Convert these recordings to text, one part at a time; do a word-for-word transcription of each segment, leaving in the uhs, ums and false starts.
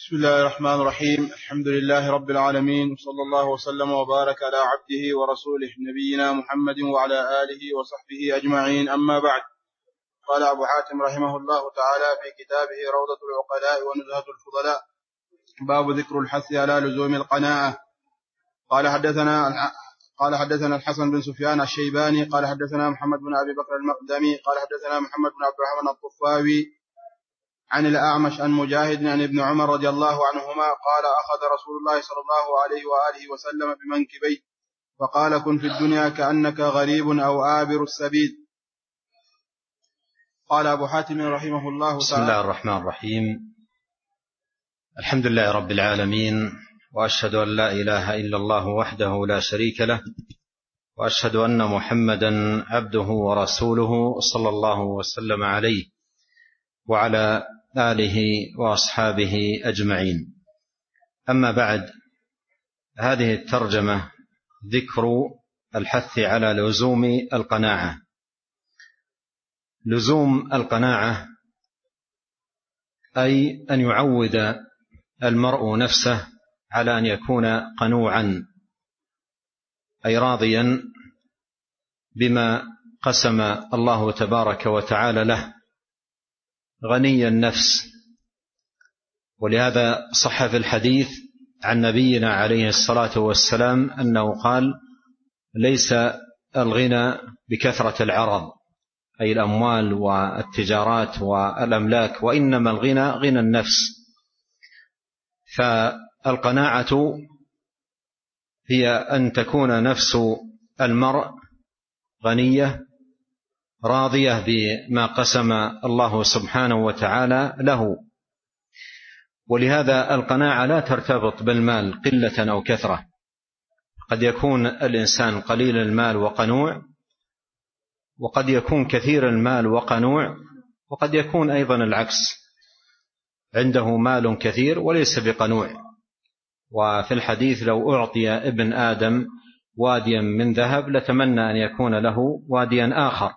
بسم الله الرحمن الرحيم. الحمد لله رب العالمين، وصلى الله وسلم وبارك على عبده ورسوله نبينا محمد وعلى آله وصحبه أجمعين، أما بعد. قال أبو حاتم رحمه الله تعالى في كتابه روضة العقلاء ونزهة الفضلاء: باب ذكر الحث على لزوم القناعة. قال حدثنا قال حدثنا الحسن بن سفيان الشيباني قال حدثنا محمد بن أبي بكر المقدمي قال حدثنا محمد بن عبد الرحمن الطفاوي عن الأعمش عن مجاهد عن ابن عمر رضي الله عنهما قال: أخذ رسول الله صلى الله عليه وآله وسلم بمنكبي فقال: كن في الدنيا كأنك غريب أو آبر السبيل. قال أبو حاتم رحمه الله تعالى: بسم الله الرحمن الرحيم. الحمد لله رب العالمين، وأشهد أن لا إله إلا الله وحده لا شريك له، وأشهد أن محمدا عبده ورسوله صلى الله وسلم عليه وعلى آله وأصحابه أجمعين. أما بعد، هذه الترجمة ذكر الحث على لزوم القناعة. لزوم القناعة أي أن يعود المرء نفسه على أن يكون قنوعا، أي راضيا بما قسم الله تبارك وتعالى له، غني النفس. ولهذا صح في الحديث عن نبينا عليه الصلاة والسلام أنه قال: ليس الغنى بكثرة العرض، أي الأموال والتجارات والأملاك، وإنما الغنى غنى النفس. فالقناعة هي أن تكون نفس المرء غنية راضية بما قسم الله سبحانه وتعالى له. ولهذا القناعة لا ترتبط بالمال قلة أو كثرة. قد يكون الإنسان قليل المال وقنوع، وقد يكون كثير المال وقنوع، وقد يكون أيضا العكس، عنده مال كثير وليس بقنوع. وفي الحديث: لو أعطي ابن آدم واديا من ذهب لتمنى أن يكون له واديا آخر.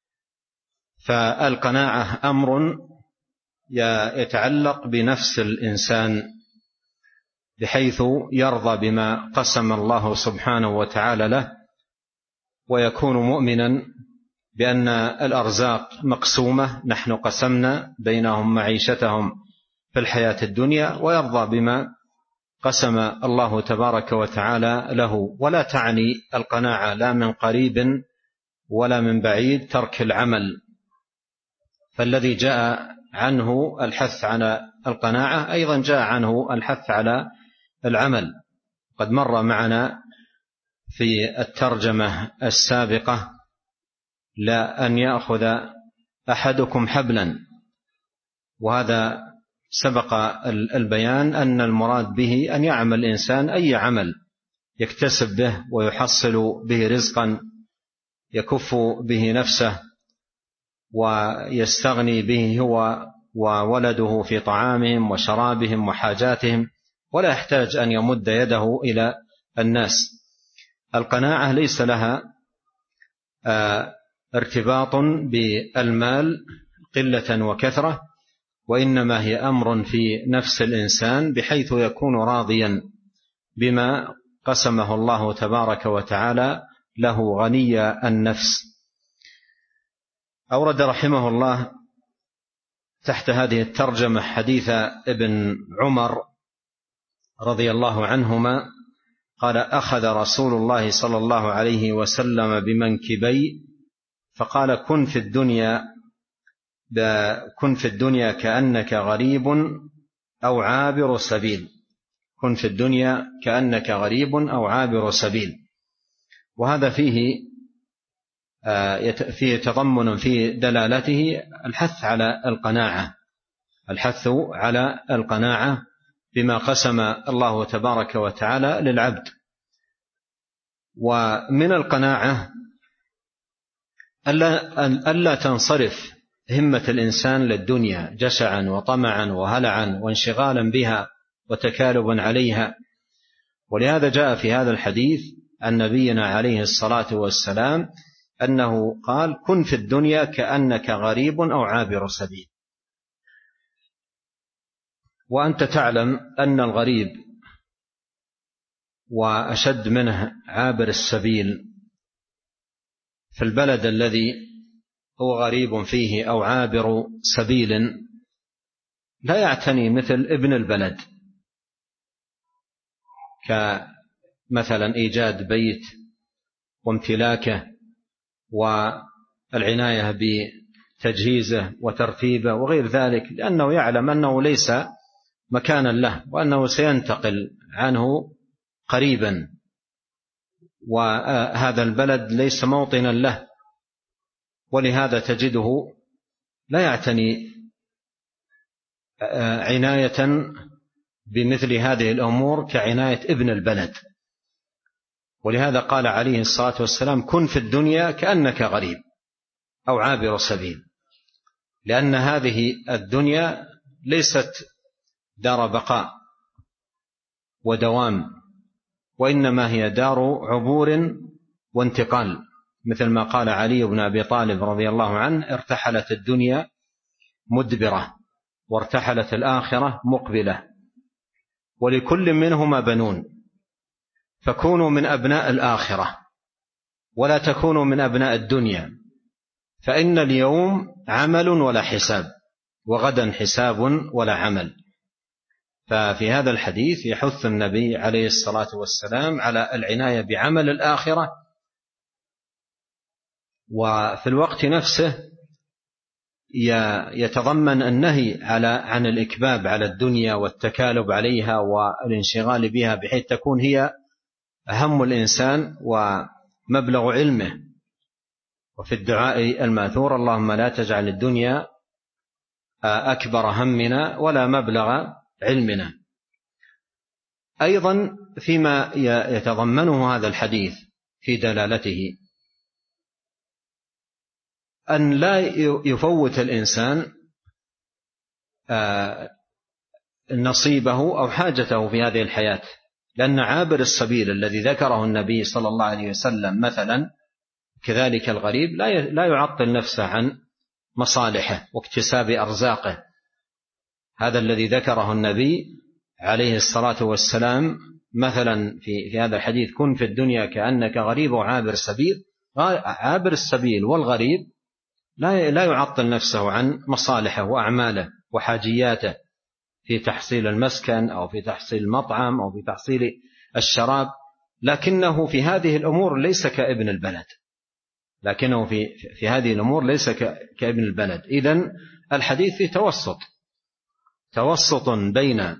فالقناعة أمر يتعلق بنفس الإنسان، بحيث يرضى بما قسم الله سبحانه وتعالى له، ويكون مؤمنا بأن الأرزاق مقسومة، نحن قسمنا بينهم معيشتهم في الحياة الدنيا، ويرضى بما قسم الله تبارك وتعالى له. ولا تعني القناعة لا من قريب ولا من بعيد ترك العمل، فالذي جاء عنه الحث على القناعة أيضا جاء عنه الحث على العمل. قد مر معنا في الترجمة السابقة: لا أن يأخذ أحدكم حبلا، وهذا سبق البيان أن المراد به أن يعمل الإنسان أي عمل يكتسب به ويحصل به رزقا يكف به نفسه ويستغني به هو وولده في طعامهم وشرابهم وحاجاتهم، ولا يحتاج أن يمد يده إلى الناس. القناعة ليس لها ارتباط بالمال قلة وكثرة، وإنما هي أمر في نفس الإنسان، بحيث يكون راضيا بما قسمه الله تبارك وتعالى له، غني النفس. أورد رحمه الله تحت هذه الترجمة حديث ابن عمر رضي الله عنهما قال: أخذ رسول الله صلى الله عليه وسلم بمنكبي فقال: كن في الدنيا كن في الدنيا كأنك غريب أو عابر سبيل. كن في الدنيا كأنك غريب أو عابر سبيل. وهذا فيه فيه تضمن في دلالته الحث على القناعة، الحث على القناعة بما قسم الله تبارك وتعالى للعبد. ومن القناعة ألا, ألا تنصرف همة الإنسان للدنيا جشعا وطمعا وهلعا وانشغالا بها وتكالبا عليها. ولهذا جاء في هذا الحديث عن نبينا عليه الصلاة والسلام أنه قال: كن في الدنيا كأنك غريب أو عابر سبيل. وأنت تعلم أن الغريب وأشد منه عابر السبيل في البلد الذي هو غريب فيه أو عابر سبيل لا يعتني مثل ابن البلد، كمثلا إيجاد بيت وامتلاكه والعناية بتجهيزه وترتيبه وغير ذلك، لأنه يعلم أنه ليس مكانا له وأنه سينتقل عنه قريبا، وهذا البلد ليس موطنا له، ولهذا تجده لا يعتني عناية بمثل هذه الأمور كعناية ابن البلد. ولهذا قال عليه الصلاة والسلام: كن في الدنيا كأنك غريب أو عابر سبيل، لأن هذه الدنيا ليست دار بقاء ودوام، وإنما هي دار عبور وانتقال، مثل ما قال علي بن أبي طالب رضي الله عنه: ارتحلت الدنيا مدبرة وارتحلت الآخرة مقبلة، ولكل منهما بنون، فكونوا من أبناء الآخرة ولا تكونوا من أبناء الدنيا، فإن اليوم عمل ولا حساب، وغدا حساب ولا عمل. ففي هذا الحديث يحث النبي عليه الصلاة والسلام على العناية بعمل الآخرة، وفي الوقت نفسه يتضمن النهي على عن الإكباب على الدنيا والتكالب عليها والانشغال بها، بحيث تكون هي أهم الإنسان ومبلغ علمه. وفي الدعاء الماثور: اللهم لا تجعل الدنيا أكبر همنا ولا مبلغ علمنا. أيضا فيما يتضمنه هذا الحديث في دلالته أن لا يفوت الإنسان نصيبه أو حاجته في هذه الحياة، لأن عابر السبيل الذي ذكره النبي صلى الله عليه وسلم مثلا، كذلك الغريب لا يعطل نفسه عن مصالحه واكتساب أرزاقه. هذا الذي ذكره النبي عليه الصلاة والسلام مثلا في, في هذا الحديث: كن في الدنيا كأنك غريب وعابر سبيل. عابر السبيل والغريب لا يعطل نفسه عن مصالحه وأعماله وحاجياته في تحصيل المسكن أو في تحصيل المطعم أو في تحصيل الشراب، لكنه في هذه الأمور ليس كابن البلد، لكنه في, في هذه الأمور ليس كابن البلد. إذن الحديث فيه توسط توسط بين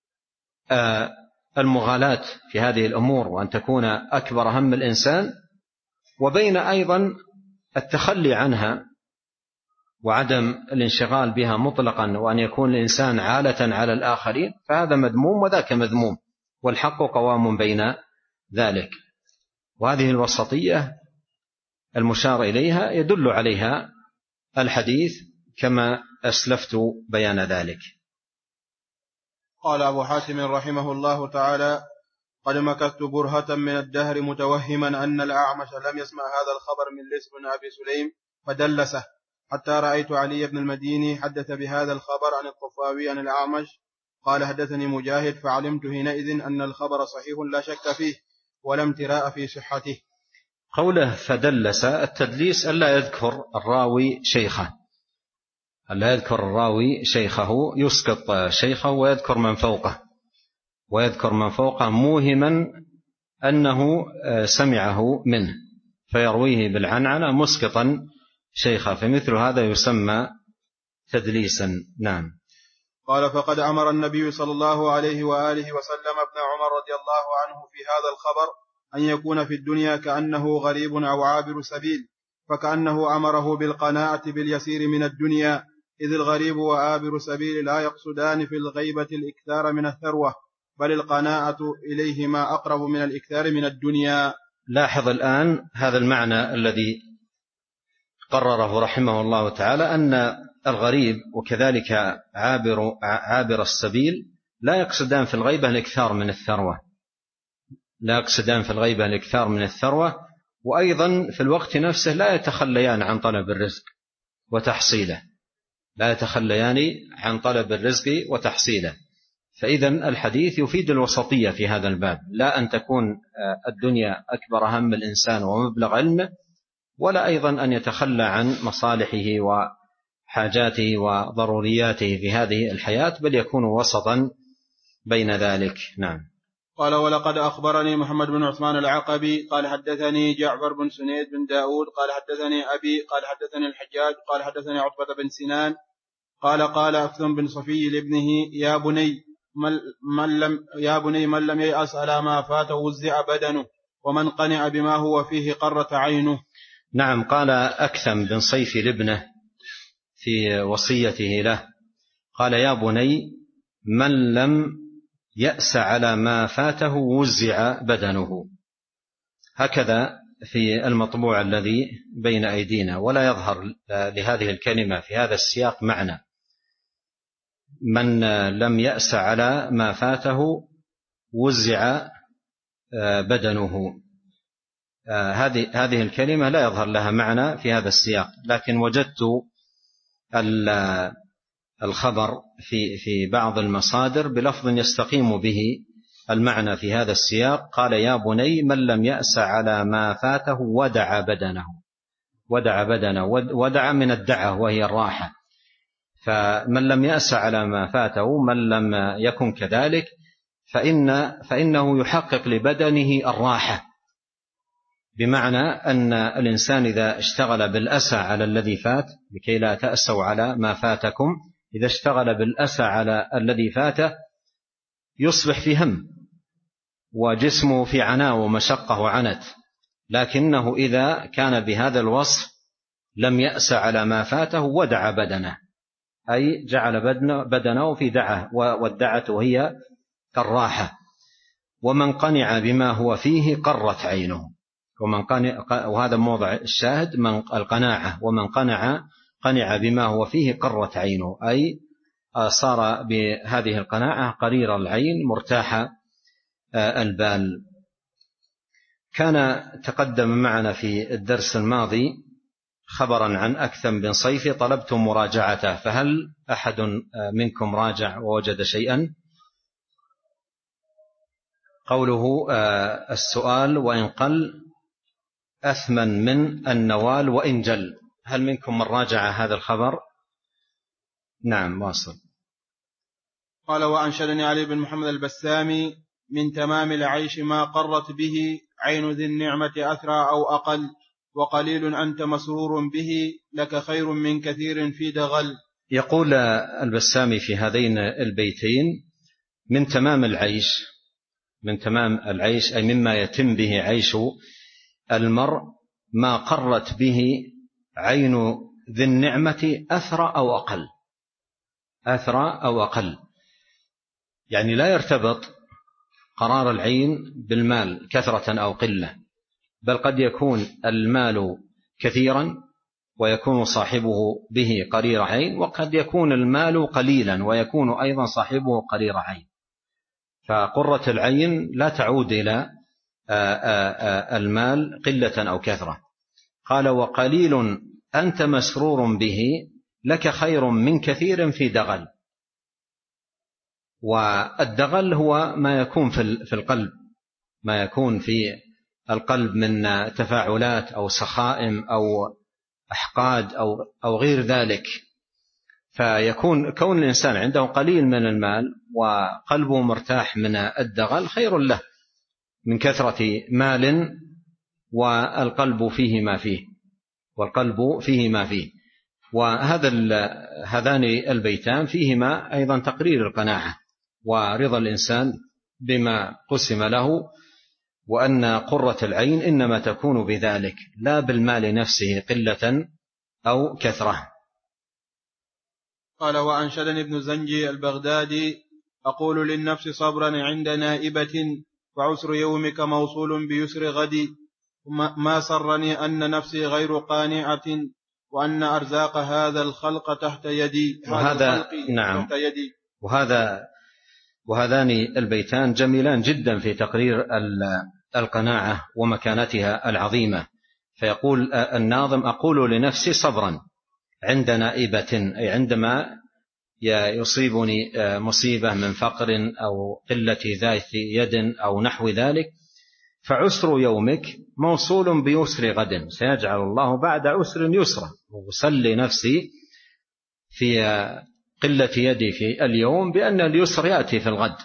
المغالاة في هذه الأمور وأن تكون أكبر هم الإنسان، وبين أيضا التخلي عنها وعدم الانشغال بها مطلقا، وأن يكون الإنسان عالة على الآخرين، فهذا مذموم وذاك مذموم، والحق قوام بين ذلك. وهذه الوسطية المشار إليها يدل عليها الحديث كما أسلفت بيان ذلك. قال أبو حاتم رحمه الله تعالى: قد مكثت برهة من الدهر متوهما أن الأعمش لم يسمع هذا الخبر من ليث بن أبي سليم فدلسه، حتى رأيت علي بن المديني حدث بهذا الخبر عن الطفاوي عن الأعمش قال: حدثني مجاهد، فعلمت حينئذ أن الخبر صحيح لا شك فيه ولا امتراء في صحته. قوله فدلس، التدليس ألا يذكر الراوي شيخه، ألا يذكر الراوي شيخه، يسقط شيخه ويذكر من فوقه ويذكر من فوقه موهما أنه سمعه منه، فيرويه بالعنعنة مسقطا شيخه، فمثل هذا يسمى تدليسا. نعم. قال: فقد أمر النبي صلى الله عليه وآله وسلم ابن عمر رضي الله عنه في هذا الخبر أن يكون في الدنيا كأنه غريب أو عابر سبيل، فكأنه أمره بالقناعة باليسير من الدنيا، إذ الغريب وعابر سبيل لا يقصدان في الغيبة الإكثار من الثروة، بل القناعة إليهما أقرب من الإكثار من الدنيا. لاحظ الآن هذا المعنى الذي قرره رحمه الله تعالى، أن الغريب وكذلك عابر, عابر السبيل لا يقصدان في الغيبة الإكثار من الثروة، لا يقصدان في الغيبة الإكثار من الثروة، وأيضا في الوقت نفسه لا يتخليان عن طلب الرزق وتحصيله، لا يتخليان عن طلب الرزق وتحصيله. فإذا الحديث يفيد الوسطية في هذا الباب، لا أن تكون الدنيا أكبر هم الإنسان ومبلغ علمه، ولا أيضا أن يتخلى عن مصالحه وحاجاته وضرورياته في هذه الحياة، بل يكون وسطا بين ذلك. نعم. قال ولقد أخبرني محمد بن عثمان العقبي قال حدثني جعفر بن سنيد بن داود قال حدثني أبي قال حدثني الحجاج قال حدثني عقبة بن سنان قال قال أفثم بن صفي لابنه يا بني من لم يا بني من لم ييأس على ما فاته وزع بدنه ومن قنع بما هو فيه قرت عينه. نعم. قال أكثم بن صيفي لابنه في وصيته له قال يا بني من لم يأس على ما فاته وزع بدنه، هكذا في المطبوع الذي بين أيدينا، ولا يظهر لهذه الكلمة في هذا السياق معنى. من لم يأس على ما فاته وزع بدنه، هذه هذه الكلمة لا يظهر لها معنى في هذا السياق، لكن وجدت الخبر في في بعض المصادر بلفظ يستقيم به المعنى في هذا السياق. قال يا بني من لم يأس على ما فاته ودع بدنه. ودع بدنه، ودع من الدعة وهي الراحة، فمن لم يأس على ما فاته من لم يكن كذلك فإن فإنه يحقق لبدنه الراحة، بمعنى أن الإنسان إذا اشتغل بالأسى على الذي فات لكي لا تأسوا على ما فاتكم، إذا اشتغل بالأسى على الذي فاته يصبح في هم وجسمه في عناء ومشقة وعنت، لكنه إذا كان بهذا الوصف لم يأس على ما فاته ودع بدنه، أي جعل بدنه في دعة، والدعة هي الراحة. ومن قنع بما هو فيه قرت عينه، ومن قنع، وهذا موضع الشاهد، من القناعة، ومن قنع قنع بما هو فيه قرت عينه، أي صار بهذه القناعة قرير العين مرتاح البال. كان تقدم معنا في الدرس الماضي خبرا عن أكثم بن صيفي طلبت مراجعته، فهل أحد منكم راجع ووجد شيئا؟ قوله السؤال وإن قل أثمن من النوال وإن جل، هل منكم من راجع هذا الخبر؟ نعم واصل. قال وأنشدني علي بن محمد البسامي من تمام العيش ما قرت به عين ذي النعمة أثرى أو أقل، وقليل أنت مسرور به لك خير من كثير في دغل. يقول البسامي في هذين البيتين من تمام العيش، من تمام العيش أي مما يتم به عيش المرء ما قرت به عين ذي النعمة أثرى أو أقل. أثرى أو أقل يعني لا يرتبط قرار العين بالمال كثرة أو قلة، بل قد يكون المال كثيرا ويكون صاحبه به قرير عين، وقد يكون المال قليلا ويكون أيضا صاحبه قرير عين. فقرة العين لا تعود إلى المال قلة أو كثرة. قال وقليل أنت مسرور به لك خير من كثير في دغل. والدغل هو ما يكون في القلب، ما يكون في القلب من تفاعلات أو سخائم أو أحقاد أو أو غير ذلك. فيكون كون الإنسان عنده قليل من المال وقلبه مرتاح من الدغل خير له من كثرة مال والقلب فيه ما فيه، والقلب فيه ما فيه. وهذا هذان البيتان فيهما أيضا تقرير القناعة ورضا الإنسان بما قسم له، وأن قرة العين إنما تكون بذلك لا بالمال نفسه قلة أو كثرة. قال وأنشدني ابن زنجي البغدادي أقول للنفس صبرا عند نائبة وعسر يومك موصول بيسر غدي، ما سرني أن نفسي غير قانعة وأن أرزاق هذا الخلق تحت يدي. وهذا نعم تحت يدي. وهذا وهذان البيتان جميلان جدا في تقرير القناعة ومكانتها العظيمة. فيقول الناظم أقول لنفسي صبرا عند نائبة، أي عندما يصيبني مصيبة من فقر أو قلة ذات يد أو نحو ذلك، فعسر يومك موصول بيسر غد، سيجعل الله بعد عسر يسرا. وسل نفسي في قلة يدي في اليوم بأن اليسر يأتي في الغد.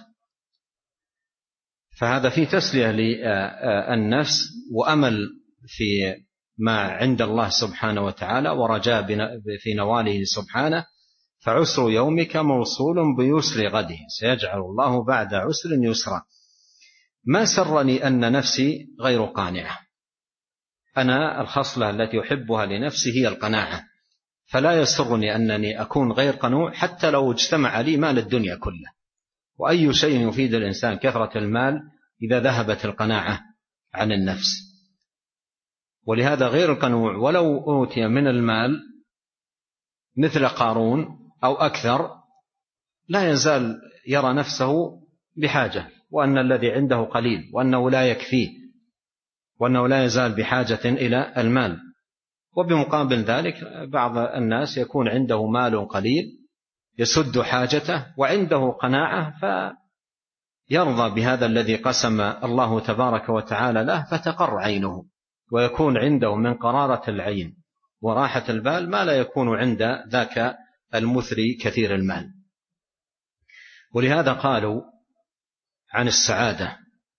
فهذا في تسلية للنفس وأمل في ما عند الله سبحانه وتعالى ورجاء في نواله سبحانه. فعسر يومك موصول بيسر غده، سيجعل الله بعد عسر يسرا. ما سرني أن نفسي غير قانعة. أنا الخصلة التي أحبها لنفسي هي القناعة، فلا يسرني أنني أكون غير قنوع حتى لو اجتمع لي مال الدنيا كله. وأي شيء يفيد الإنسان كثرة المال إذا ذهبت القناعة عن النفس. ولهذا غير القنوع ولو أوتي من المال مثل قارون أو أكثر لا يزال يرى نفسه بحاجة، وأن الذي عنده قليل، وأنه لا يكفيه، وأنه لا يزال بحاجة إلى المال. وبمقابل ذلك بعض الناس يكون عنده مال قليل يسد حاجته وعنده قناعة، فيرضى بهذا الذي قسم الله تبارك وتعالى له فتقر عينه، ويكون عنده من قرارة العين وراحة البال ما لا يكون عند ذاك المثري كثير المال. ولهذا قالوا عن السعادة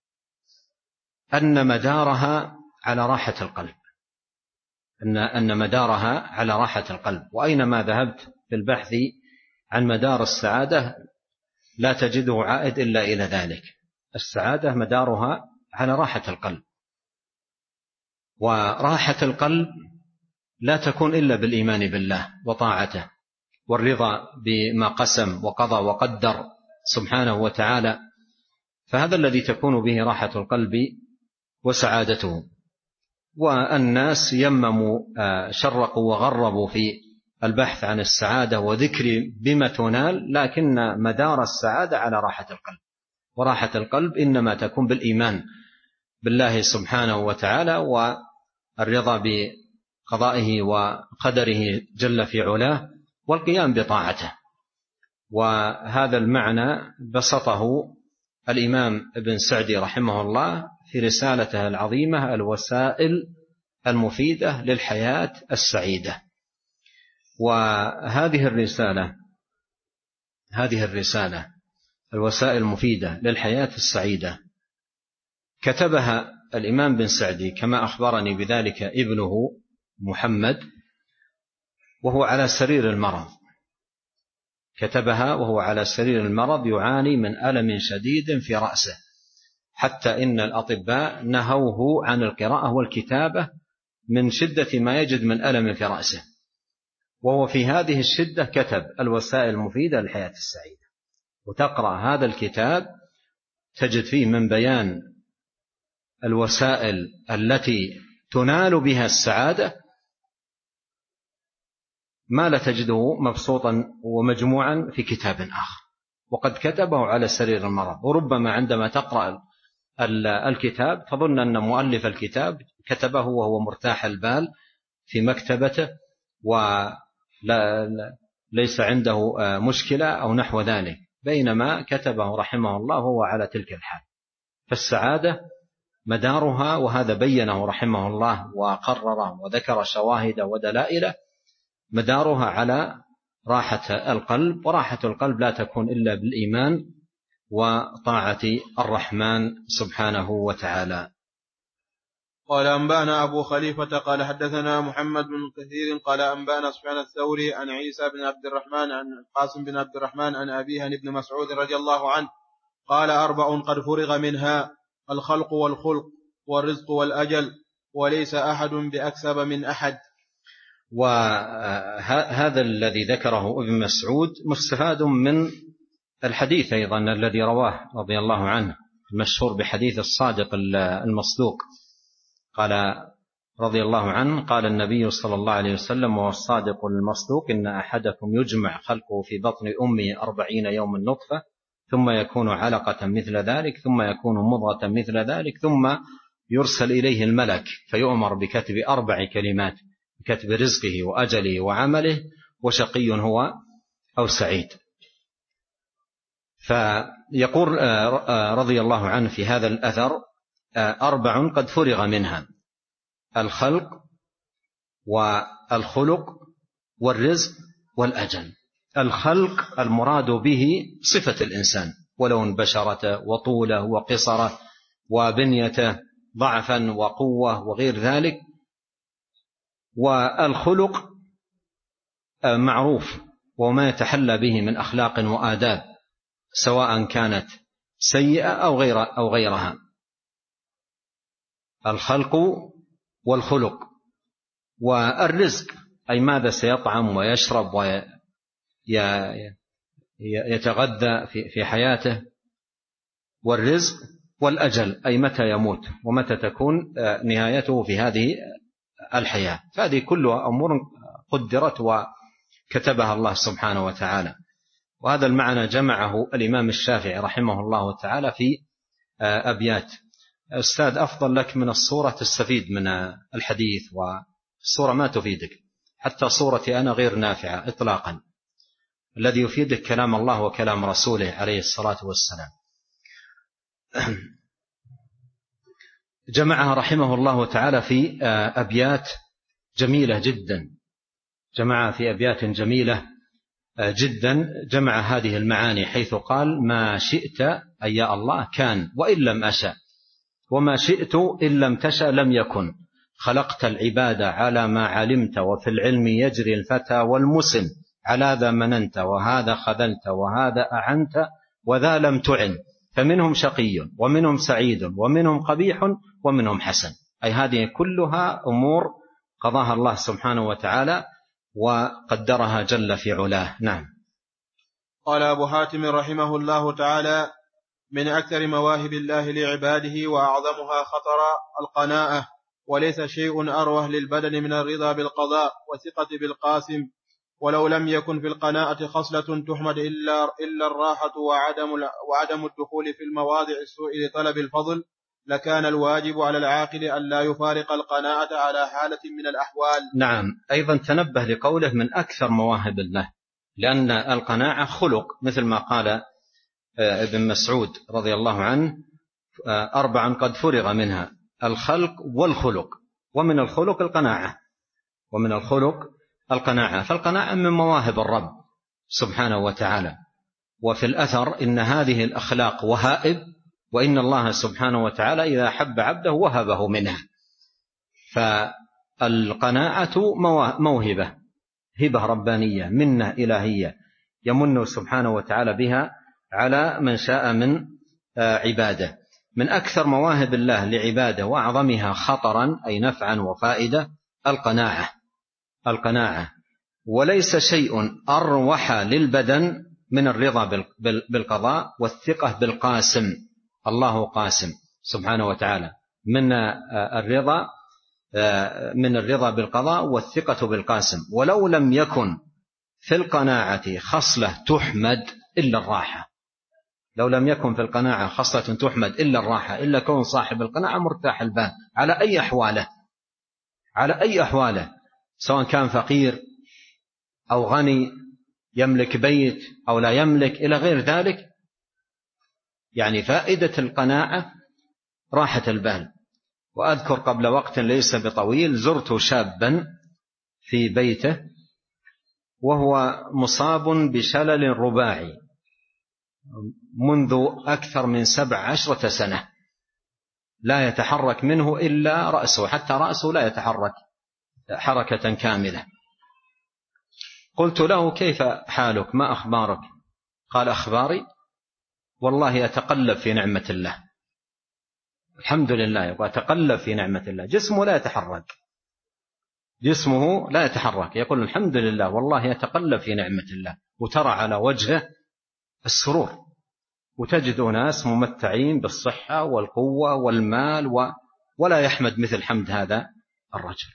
أن مدارها على راحة القلب، أن أن مدارها على راحة القلب. وأينما ذهبت في البحث عن مدار السعادة لا تجده عائد إلا إلى ذلك. السعادة مدارها على راحة القلب، وراحة القلب لا تكون إلا بالإيمان بالله وطاعته والرضا بما قسم وقضى وقدر سبحانه وتعالى. فهذا الذي تكون به راحة القلب وسعادته. والناس يمموا شرقوا وغربوا في البحث عن السعادة وذكر بما تنال، لكن مدار السعادة على راحة القلب. وراحة القلب إنما تكون بالإيمان بالله سبحانه وتعالى والرضا بقضائه وقدره جل في علاه والقيام بطاعته. وهذا المعنى بسطه الإمام ابن سعدي رحمه الله في رسالته العظيمة الوسائل المفيدة للحياة السعيدة. وهذه الرسالة هذه الرسالة الوسائل المفيدة للحياة السعيدة كتبها الإمام بن سعدي كما أخبرني بذلك ابنه محمد وهو على سرير المرض. كتبها وهو على سرير المرض يعاني من ألم شديد في رأسه، حتى إن الأطباء نهوه عن القراءة والكتابة من شدة ما يجد من ألم في رأسه. وهو في هذه الشدة كتب الوسائل المفيدة للحياة السعيدة. وتقرأ هذا الكتاب تجد فيه من بيان الوسائل التي تنال بها السعادة ما لا تجده مبسوطا ومجموعا في كتاب آخر، وقد كتبه على سرير المرض. وربما عندما تقرأ الكتاب تظن أن مؤلف الكتاب كتبه وهو مرتاح البال في مكتبته وليس عنده مشكلة أو نحو ذلك، بينما كتبه رحمه الله وهو على تلك الحال. فالسعادة مدارها، وهذا بينه رحمه الله وقرره وذكر شواهد ودلائل، مدارها على راحة القلب. وراحة القلب لا تكون إلا بالإيمان وطاعة الرحمن سبحانه وتعالى. قال أنبانا أبو خليفة قال حدثنا محمد بن كثير قال أنبانا سفيان الثوري عن عيسى بن عبد الرحمن عن قاسم بن عبد الرحمن عن أبيه عن ابن مسعود رضي الله عنه قال أربع قد فرغ منها: الخلق والخلق والرزق والأجل، وليس أحد بأكسب من أحد. وهذا الذي ذكره ابن مسعود مستفاد من الحديث أيضا الذي رواه رضي الله عنه المشهور بحديث الصادق المصدوق. قال رضي الله عنه قال النبي صلى الله عليه وسلم وهو الصادق المصدوق: إن أحدكم يجمع خلقه في بطن أمه أربعين يوما نطفة ثم يكون علقة مثل ذلك ثم يكون مضغة مثل ذلك ثم يرسل إليه الملك فيؤمر بكتب أربع كلمات: بكتب رزقه وأجله وعمله وشقي هو أو سعيد. فيقول رضي الله عنه في هذا الأثر: أربع قد فرغ منها: الخلق والخلق والرزق والأجل. الخلق المراد به صفة الإنسان، ولون بشرته وطوله وقصره وبنيته، ضعفا وقوة وغير ذلك. والخلق معروف وما يتحلى به من أخلاق وآداب، سواء كانت سيئة أو غير أو غيرها. الخلق والخلق. والرزق أي ماذا سيطعم ويشرب ويتغذى في حياته. والرزق والأجل أي متى يموت ومتى تكون نهايته في هذه الحياة. فهذه كلها أمور قدرت وكتبها الله سبحانه وتعالى. وهذا المعنى جمعه الإمام الشافعي رحمه الله تعالى في أبيات. أستاذ، أفضل لك من الصورة تستفيد من الحديث، والصورة ما تفيدك، حتى صورتي أنا غير نافعة إطلاقا. الذي يفيدك كلام الله وكلام رسوله عليه الصلاة والسلام. جمعها رحمه الله تعالى في أبيات جميلة جدا، جمعها في أبيات جميلة جدا. جمع هذه المعاني حيث قال: ما شئت أي يا الله كان وإن لم أشأ، وما شئت إن لم تشأ لم يكن. خلقت العباد على ما علمت، وفي العلم يجري الفتى والمسن. على ذا مننت وهذا خذلت، وهذا أعنت وذا لم تعن. فمنهم شقي ومنهم سعيد ومنهم قبيح ومنهم حسن. أي هذه كلها أمور قضاها الله سبحانه وتعالى وقدرها جل في علاه. نعم. قال أبو حاتم رحمه الله تعالى: من أكثر مواهب الله لعباده وأعظمها خطرا القناعة، وليس شيء أروه للبدن من الرضا بالقضاء والثقة بالقاسم. ولو لم يكن في القناعة خصلة تحمد إلا, إلا الراحة وعدم, وعدم الدخول في المواضع السوء لطلب الفضل، لكان الواجب على العاقل أن لا يفارق القناعة على حالة من الأحوال. نعم. أيضا تنبه لقوله من أكثر مواهب الله، لأن القناعة خلق، مثل ما قال ابن مسعود رضي الله عنه: أربعا قد فرغ منها: الخلق والخلق. ومن الخلق القناعة، ومن الخلق القناعة. فالقناعة من مواهب الرب سبحانه وتعالى. وفي الأثر: إن هذه الأخلاق وهائب، وإن الله سبحانه وتعالى إذا حب عبده وهبه منها. فالقناعة موهبة، هبة ربانية، منة إلهية يمن سبحانه وتعالى بها على من شاء من عباده. من أكثر مواهب الله لعباده وأعظمها خطرا أي نفعا وفائدة القناعة. القناعة. وليس شيء أروح للبدن من الرضا بالقضاء والثقة بالقاسم. الله قاسم سبحانه وتعالى. من الرضا من الرضا بالقضاء والثقة بالقاسم. ولو لم يكن في القناعة خصلة تحمد إلا الراحة. لو لم يكن في القناعة خصلة تحمد إلا الراحة، إلا كون صاحب القناعة مرتاح البال على أي أحواله، على أي أحواله، سواء كان فقير أو غني، يملك بيت أو لا يملك، إلى غير ذلك. يعني فائدة القناعة راحة البال. وأذكر قبل وقت ليس بطويل زرت شابا في بيته وهو مصاب بشلل رباعي منذ أكثر من سبع عشرة سنة، لا يتحرك منه إلا رأسه، حتى رأسه لا يتحرك حركة كاملة. قلت له: كيف حالك؟ ما أخبارك؟ قال: أخباري والله أتقلب في نعمة الله، الحمد لله، وأتقلب في نعمة الله. جسمه لا يتحرك، جسمه لا يتحرك، يقول الحمد لله والله يتقلب في نعمة الله. وترى على وجهه السرور، وتجد ناس ممتعين بالصحة والقوة والمال و... ولا يحمد مثل حمد هذا الرجل.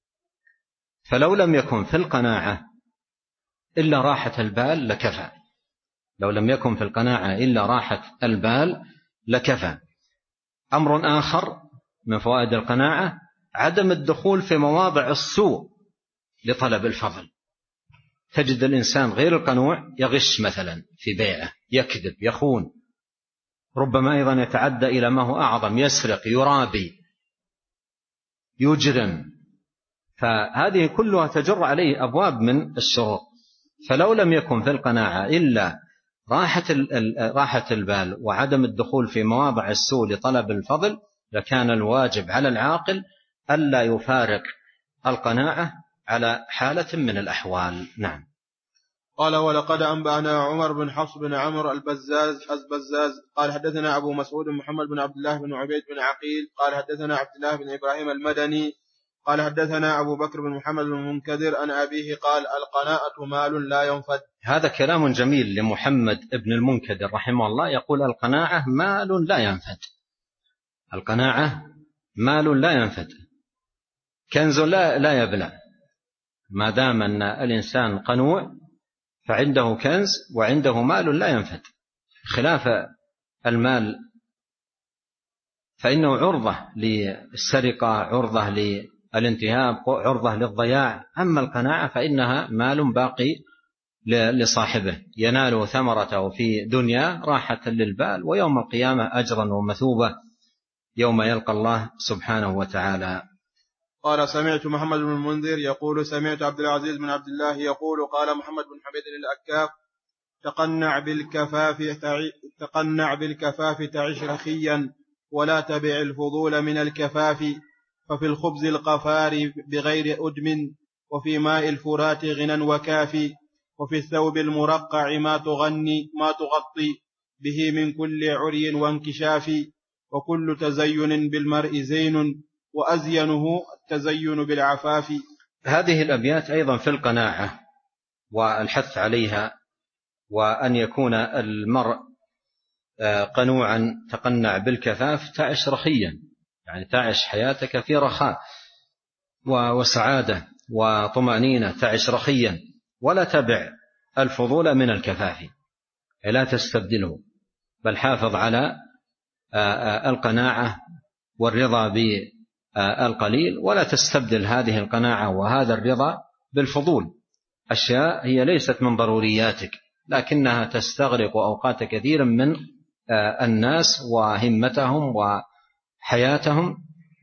فلو لم يكن في القناعة إلا راحة البال لكفى، لو لم يكن في القناعة إلا راحة البال لكفى. أمر آخر من فوائد القناعة عدم الدخول في مواضع السوء لطلب الفضل. تجد الإنسان غير القنوع يغش مثلا في بيعه، يكذب، يخون، ربما أيضا يتعدى إلى ما هو أعظم، يسرق، يرابي، يجرم، فهذه كلها تجر عليه أبواب من الشرور. فلو لم يكن في القناعة إلا راحة راحة البال وعدم الدخول في مواضع السوء لطلب الفضل، لكان الواجب على العاقل ألا يفارق القناعة على حالة من الأحوال. نعم. قال ولقد أنبأنا عمر بن حفص بن عمرو البزاز البزاز قال حدثنا أبو مسعود محمد بن عبد الله بن عبيد بن عقيل قال حدثنا عبد الله بن إبراهيم المدني قال حدثنا أبو بكر بن محمد بن المنكدر أن أبيه قال القناعة مال لا ينفد. هذا كلام جميل لمحمد بن المنكدر رحمه الله، يقول القناعة مال لا ينفد. القناعة مال لا ينفد، كنز لا لا يبلى. ما دام أن الإنسان قنوع فعنده كنز وعنده مال لا ينفد، خلاف المال فإنه عرضة للسرقة، عرضة للانتهاب، عرضة للضياع. أما القناعة فإنها مال باقي لصاحبه، ينال ثمرته في دنيا راحة للبال، ويوم القيامة أجرا ومثوبة يوم يلقى الله سبحانه وتعالى. قال سمعت محمد بن المنذر يقول سمعت عبد العزيز بن عبد الله يقول قال محمد بن حميد الأكاف تقنع بالكفاف تقنع بالكفاف تعش رخيا ولا تبع الفضول من الكفاف، ففي الخبز القفار بغير أدم وفي ماء الفرات غنى وكافي، وفي الثوب المرقع ما تغني ما تغطي به من كل عري وانكشاف، وكل تزين بالمرء زين وأزينه التزين بالعفاف. هذه الأبيات أيضا في القناعة والحث عليها، وأن يكون المرء قنوعا تقنع بالكفاف تعش رخيا، يعني تعش حياتك في رخاء وسعادة وطمأنينة، تعش رخيا، ولا تبع الفضول من الكفاف، لا تستبدله، بل حافظ على القناعة والرضا بالقليل، ولا تستبدل هذه القناعة وهذا الرضا بالفضول. أشياء هي ليست من ضرورياتك لكنها تستغرق أوقات كثيرا من الناس وهمتهم وحياتهم،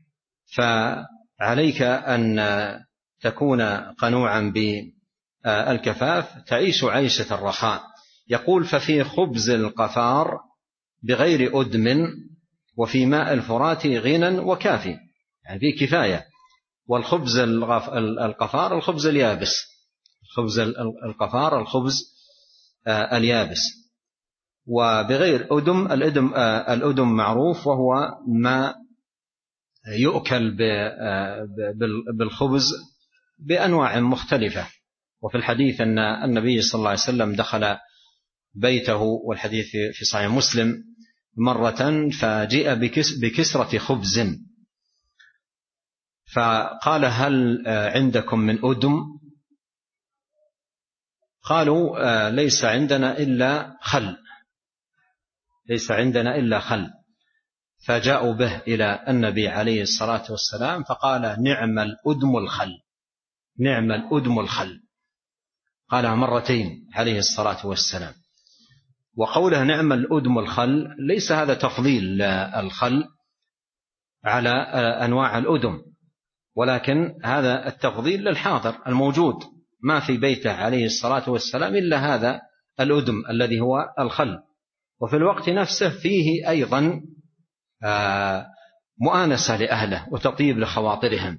فعليك أن تكون قنوعا بالكفاف تعيش عيشة الرخاء. يقول ففي خبز القفار بغير أدم وفي ماء الفرات غنى وكافي، يعني في كفاية. والخبز القفار الخبز اليابس، خبز القفار الخبز اليابس. وبغير أدم، الأدم, الأدم معروف وهو ما يؤكل بالخبز بأنواع مختلفة. وفي الحديث أن النبي صلى الله عليه وسلم دخل بيته، والحديث في صحيح مسلم، مرة فجيء بكسرة خبز، فقال هل عندكم من أدم؟ قالوا ليس عندنا إلا خل، ليس عندنا إلا خل. فجاءوا به إلى النبي عليه الصلاة والسلام فقال نعم الأدم الخل، نعم الأدم الخل، قالها مرتين عليه الصلاة والسلام. وقوله نعم الأدم الخل ليس هذا تفضيل الخل على أنواع الأدم، ولكن هذا التفضيل للحاضر الموجود، ما في بيته عليه الصلاة والسلام إلا هذا الأدم الذي هو الخل. وفي الوقت نفسه فيه أيضا مؤانسة لأهله وتطيب لخواطرهم.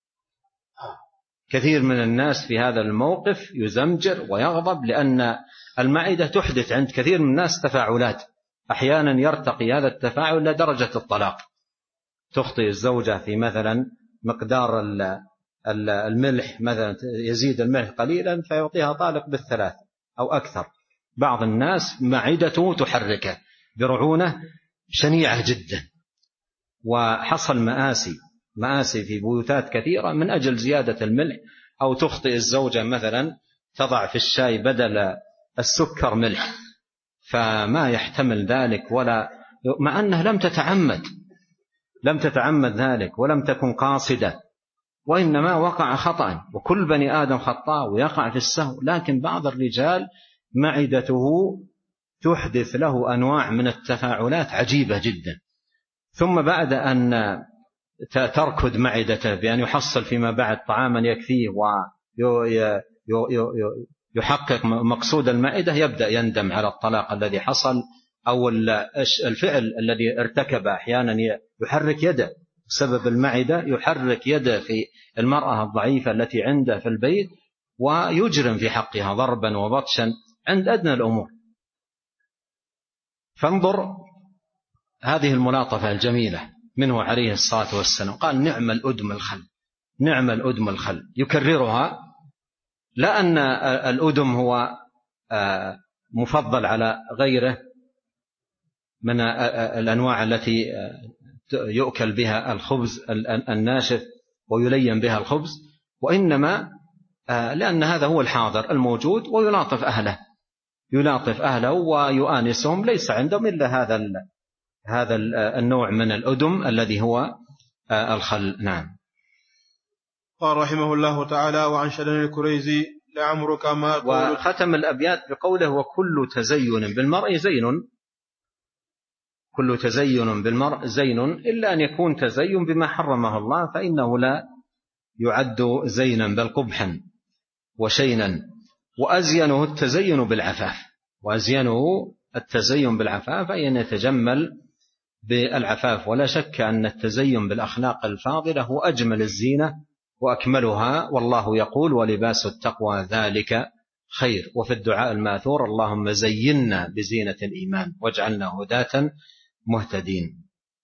كثير من الناس في هذا الموقف يزمجر ويغضب، لأن المعدة تحدث عند كثير من الناس تفاعلات، أحيانا يرتقي هذا التفاعل لدرجة الطلاق. تخطئ الزوجة في مثلا مقدار الملح، مثلا يزيد الملح قليلا فيعطيها طالق بالثلاث أو أكثر. بعض الناس معدته تحركه برعونة شنيعة جدا، وحصل مآسي مآسي في بيوتات كثيرة من أجل زيادة الملح. أو تخطئ الزوجة مثلا تضع في الشاي بدل السكر ملح، فما يحتمل ذلك، ولا مع أنها لم تتعمد لم تتعمد ذلك ولم تكن قاصدة، وإنما وقع خطأ، وكل بني آدم خطاء ويقع في السهو، لكن بعض الرجال معدته تحدث له أنواع من التفاعلات عجيبة جدا، ثم بعد أن تركض معدته بأن يحصل فيما بعد طعاما يكفيه ويحقق مقصود المعدة، يبدأ يندم على الطلاق الذي حصل أو الفعل الذي ارتكب. أحيانا يحرك يده بسبب المعدة، يحرك يده في المرأة الضعيفة التي عنده في البيت ويجرم في حقها ضربا وبطشا عند أدنى الأمور. فانظر هذه الملاطفة الجميلة منه عليه الصلاة والسلام، قال نعم الأدم الخل، نعم الأدم الخل، يكررها، لا أن الأدم هو مفضل على غيره من الأنواع التي يؤكل بها الخبز الناشف ويلين بها الخبز، وإنما لأن هذا هو الحاضر الموجود، ويلاطف أهله، يلاطف أهله ويؤانسهم، ليس عندهم إلا هذا هذا النوع من الأدم الذي هو الخل. نعم. قال رحمه الله تعالى: وعن شدن الكريزي لعمرك ما تقول. وختم الأبيات بقوله: وكل تزين بالمرء زين، كل تزين بالمرء زين إلا أن يكون تزين بما حرمه الله، فإنه لا يعد زينا بل قبحا وشينا. وأزينه التزين بالعفاف، وأزينه التزين بالعفاف أي أن يتجمل بالعفاف. ولا شك أن التزين بالأخلاق الفاضلة هو أجمل الزينة وأكملها، والله يقول: ولباس التقوى ذلك خير. وفي الدعاء الماثور: اللهم زينا بزينة الإيمان واجعلنا هداة مهتدين.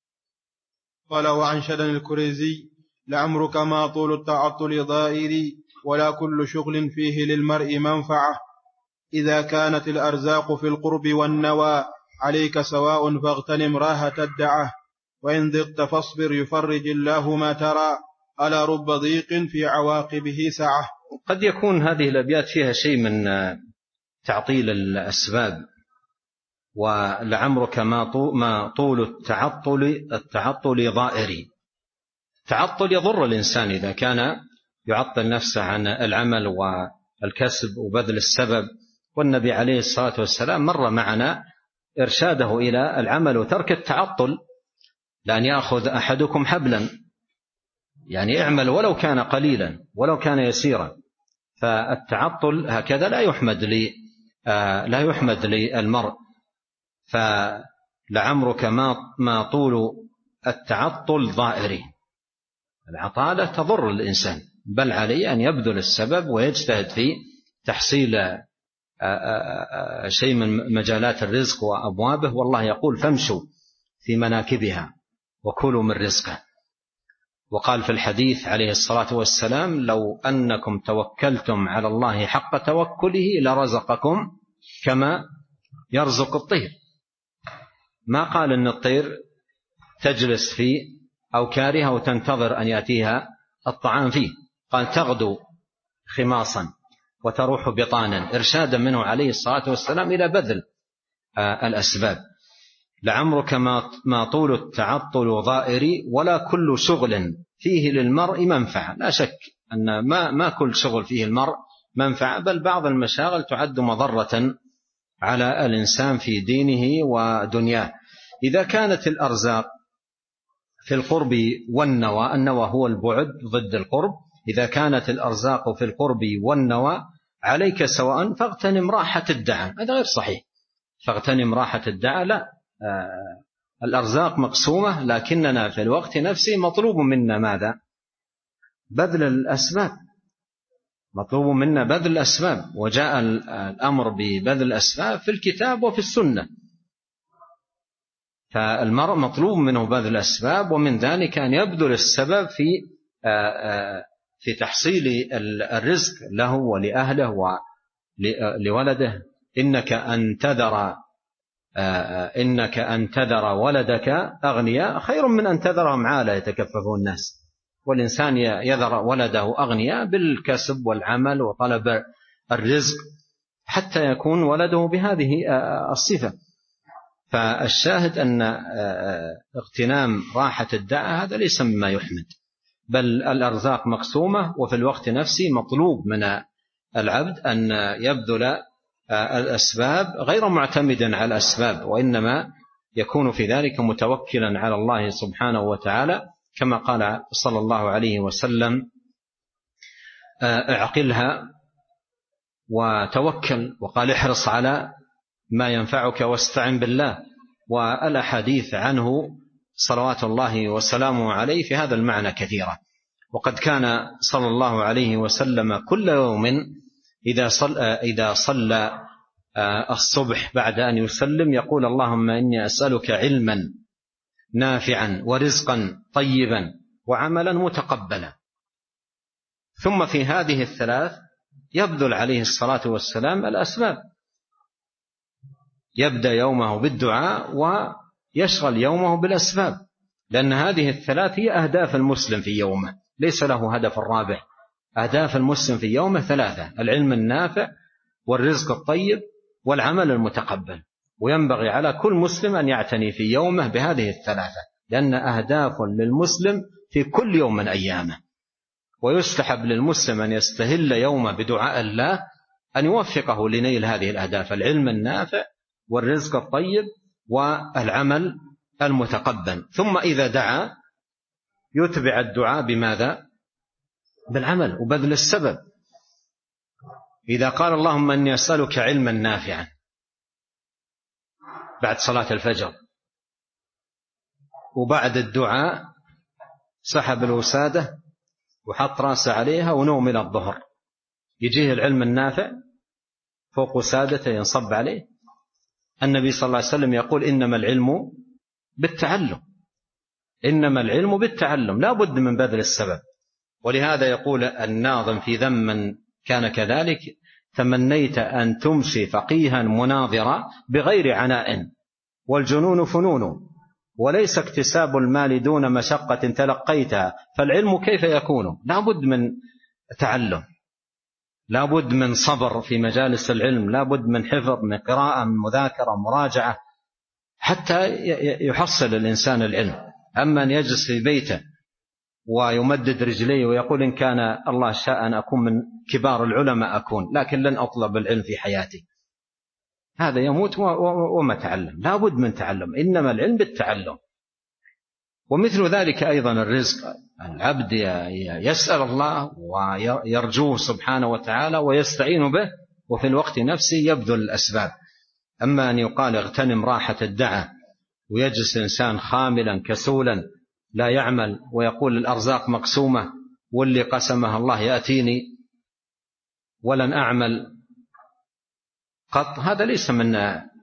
قال: وعن شدن الكريزي لعمرك ما طول التعطل ضائري، ولا كل شغل فيه للمرء منفعة، إذا كانت الأرزاق في القرب والنوى عليك سواء فاغتنم راحة الدعة، وإن ضقت فاصبر يفرج الله ما ترى، ألا رب ضيق في عواقبه سعة. قد يكون هذه الأبيات فيها شيء من تعطيل الأسباب. ولعمرك ما طول التعطل التعطل ضائري. التعطل يضر الإنسان إذا كان يعطل نفسه عن العمل والكسب وبذل السبب. والنبي عليه الصلاة والسلام مر معنا إرشاده إلى العمل وترك التعطل، لأن يأخذ أحدكم حبلا، يعني اعمل ولو كان قليلا ولو كان يسيرا. فالتعطل هكذا لا يحمد لي لا يحمد للمرء. فلعمرك ما ما طول التعطل ضائري. العطالة تضر الإنسان، بل عليه أن يبذل السبب ويجتهد في تحصيل شيء من مجالات الرزق وأبوابه. والله يقول: فامشوا في مناكبها وكلوا من رزقه. وقال في الحديث عليه الصلاة والسلام: لو أنكم توكلتم على الله حق توكله لرزقكم كما يرزق الطير. ما قال أن الطير تجلس في أوكارها وتنتظر أن يأتيها الطعام فيه، قال: تغدو خماصا وتروح بطانا، إرشادا منه عليه الصلاة والسلام إلى بذل الأسباب. لعمرك ما طول التعطل ضائري، ولا كل شغل فيه للمرء منفعة. لا شك أن ما, ما كل شغل فيه المرء منفعة، بل بعض المشاغل تعد مضرة على الإنسان في دينه ودنياه. إذا كانت الأرزاق في القرب والنوى، النوى هو البعد ضد القرب، إذا كانت الأرزاق في القرب والنوى عليك سواء فاغتنم راحة الدعاء. هذا غير صحيح. فاغتنم راحة الدعاء، لا، آه الأرزاق مقسومة، لكننا في الوقت نفسه مطلوب منا ماذا؟ بذل الأسباب. مطلوب منا بذل الأسباب، وجاء الأمر ببذل الأسباب في الكتاب وفي السنة. فالمرء مطلوب منه بذل الأسباب، ومن ذلك أن يبذل السبب في في تحصيل الرزق له ولأهله ولولده. إنك أن تذر إنك أن تذر ولدك أغنياء خير من أن تذرهم عالة يتكففون الناس. والإنسان يذر ولده أغنياء بالكسب والعمل وطلب الرزق حتى يكون ولده بهذه الصفة. فالشاهد أن اغتنام راحة الدعاء هذا ليس مما يحمد، بل الأرزاق مقسومة، وفي الوقت نفسه مطلوب من العبد أن يبذل الأسباب غير معتمد على الأسباب، وإنما يكون في ذلك متوكلا على الله سبحانه وتعالى، كما قال صلى الله عليه وسلم: اعقلها وتوكل، وقال: احرص على ما ينفعك واستعن بالله. والأحاديث عنه صلوات الله وسلامه عليه في هذا المعنى كثيرة. وقد كان صلى الله عليه وسلم كل يوم إذا صلى, إذا صلى الصبح بعد أن يسلم يقول: اللهم إني أسألك علما نافعا ورزقا طيبا وعملا متقبلا. ثم في هذه الثلاث يبذل عليه الصلاة والسلام الأسباب، يبدأ يومه بالدعاء ويشغل يومه بالأسباب، لأن هذه الثلاث هي أهداف المسلم في يومه، ليس له هدف الرابع. أهداف المسلم في يومه ثلاثة: العلم النافع والرزق الطيب والعمل المتقبل. وينبغي على كل مسلم أن يعتني في يومه بهذه الثلاثة، لأن أهداف للمسلم في كل يوم من أيامه. ويستحب للمسلم أن يستهل يومه بدعاء الله أن يوفقه لنيل هذه الأهداف: العلم النافع والرزق الطيب والعمل المتقبل. ثم إذا دعا يتبع الدعاء بماذا؟ بالعمل وبذل السبب. إذا قال: اللهم إني أسألك علما نافعا بعد صلاة الفجر، وبعد الدعاء سحب الوسادة وحط راسه عليها ونوم إلى الظهر، يجيه العلم النافع فوق وسادته ينصب عليه. النبي صلى الله عليه وسلم يقول: إنما العلم بالتعلم، إنما العلم بالتعلم، لا بد من بذل السبب. ولهذا يقول الناظم في ذم من كان كذلك: تمنيت أن تمسي فقيها مناظرا بغير عناء، والجنون فنون، وليس اكتساب المال دون مشقة تلقيتها، فالعلم كيف يكون؟ لا بد من تعلم، لا بد من صبر في مجالس العلم، لا بد من حفظ، من قراءة، من مذاكرة، مراجعة، حتى يحصل الإنسان العلم. أما أن يجلس في بيته ويمدد رجليه ويقول: إن كان الله شاء أن أكون من كبار العلماء أكون، لكن لن أطلب العلم في حياتي، هذا يموت وما تعلم. لا بد من تعلم، إنما العلم بالتعلم. ومثل ذلك أيضا الرزق، العبد يسأل الله ويرجوه سبحانه وتعالى ويستعين به، وفي الوقت نفسه يبذل الأسباب. أما أن يقال اغتنم راحة الدعاء ويجلس إنسان خاملا كسولا لا يعمل ويقول الأرزاق مقسومة واللي قسمها الله يأتيني ولن أعمل قط، هذا ليس من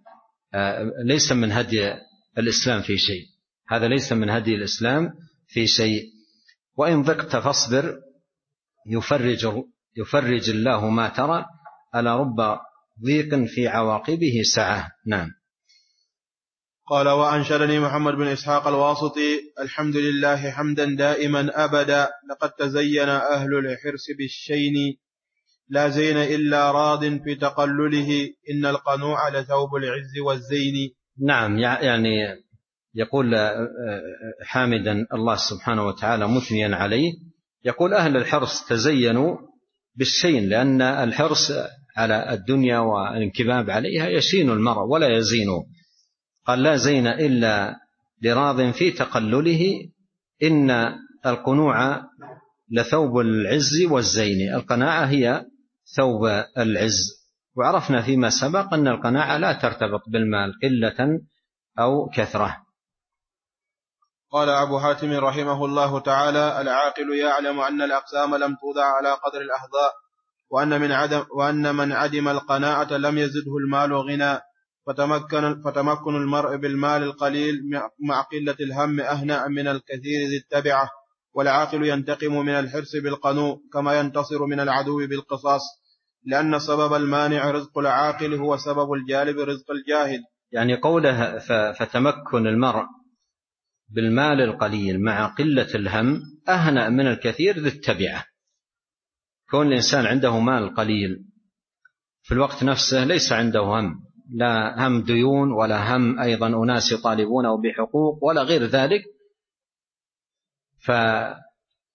ليس من هدي الإسلام في شيء، هذا ليس من هدي الإسلام في شيء. وإن ضقت فاصبر يفرج يفرج الله ما ترى، ألا رب ضيق في عواقبه سعة. نعم. قال: وأنشدني محمد بن إسحاق الواسطي: الحمد لله حمدا دائما أبدا، لقد تزين أهل الحرص بالشين، لا زين إلا راض في تقلله، إن القنوع لثوب العز والزين. نعم، يعني يقول حامدا الله سبحانه وتعالى مثنيا عليه، يقول: أهل الحرص تزينوا بالشين، لأن الحرص على الدنيا والانكباب عليها يشين المرء ولا يزين. قال: لا زين إلا لراض في تقلله، إن القنوع لثوب العز والزين. القناعة هي ثوب العز، وعرفنا فيما سبق أن القناعة لا ترتبط بالمال قلة أو كثرة. قال أبو حاتم رحمه الله تعالى: العاقل يعلم أن الأقسام لم توضع على قدر الأحظاء، وأن من عدم وأن من عدم القناعة لم يزده المال غنى، فتمكن فتمكن المرء بالمال القليل مع قلة الهم أهنأ من الكثير ذي التبعة. والعاقل ينتقم من الحرص بالقنوع كما ينتصر من العدو بالقصاص، لأن سبب المانع رزق العاقل هو سبب الجالب رزق الجاهل. يعني قوله فتمكن المرء بالمال القليل مع قلة الهم أهنأ من الكثير ذي التبعة. كون الإنسان عنده مال قليل في الوقت نفسه ليس عنده هم، لا هم ديون ولا هم أيضا أناس يطالبونه بحقوق ولا غير ذلك،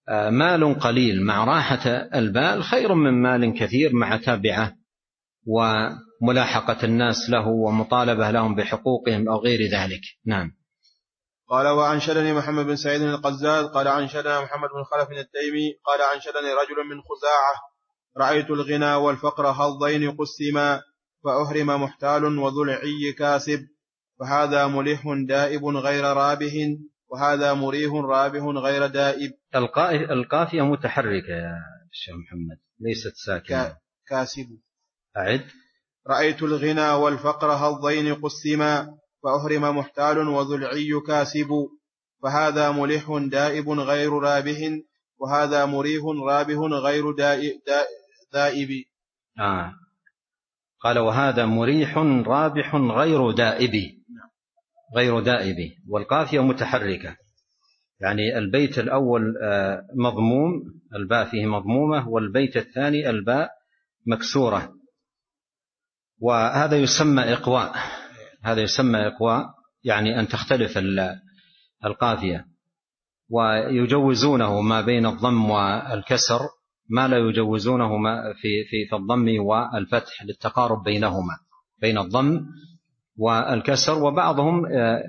مال قليل مع راحة البال خير من مال كثير مع تابعة وملاحقة الناس له ومطالبة لهم بحقوقهم أو غير ذلك. نعم. قال وأنشدني محمد بن سعيد القزاز قال أنشدنا محمد بن خلف التيمي قال أنشدني رجل من خزاعة رأيت الغنى والفقر حظين قسما فأحرم محتال وذو العي كاسب فهذا ملح دائب غير رابح وهذا مريح رابح غير دائب. القافية متحركة يا شيخ محمد ليست ساكنة. كاسب. أعد. رأيت الغنى والفقر حظين قسما فأحرم محتال وذو العي كاسب فهذا ملح دائب غير رابح وهذا مريح رابح غير دائب. آه. قال وهذا مريح رابح غير دائب غير دائب والقافية متحركة يعني البيت الأول مضموم الباء فيه مضمومة والبيت الثاني الباء مكسورة وهذا يسمى إقواء. هذا يسمى إقواء يعني أن تختلف القافية ويجوزونه ما بين الضم والكسر ما لا يجوزونه في في الضم والفتح للتقارب بينهما بين الضم والكسر وبعضهم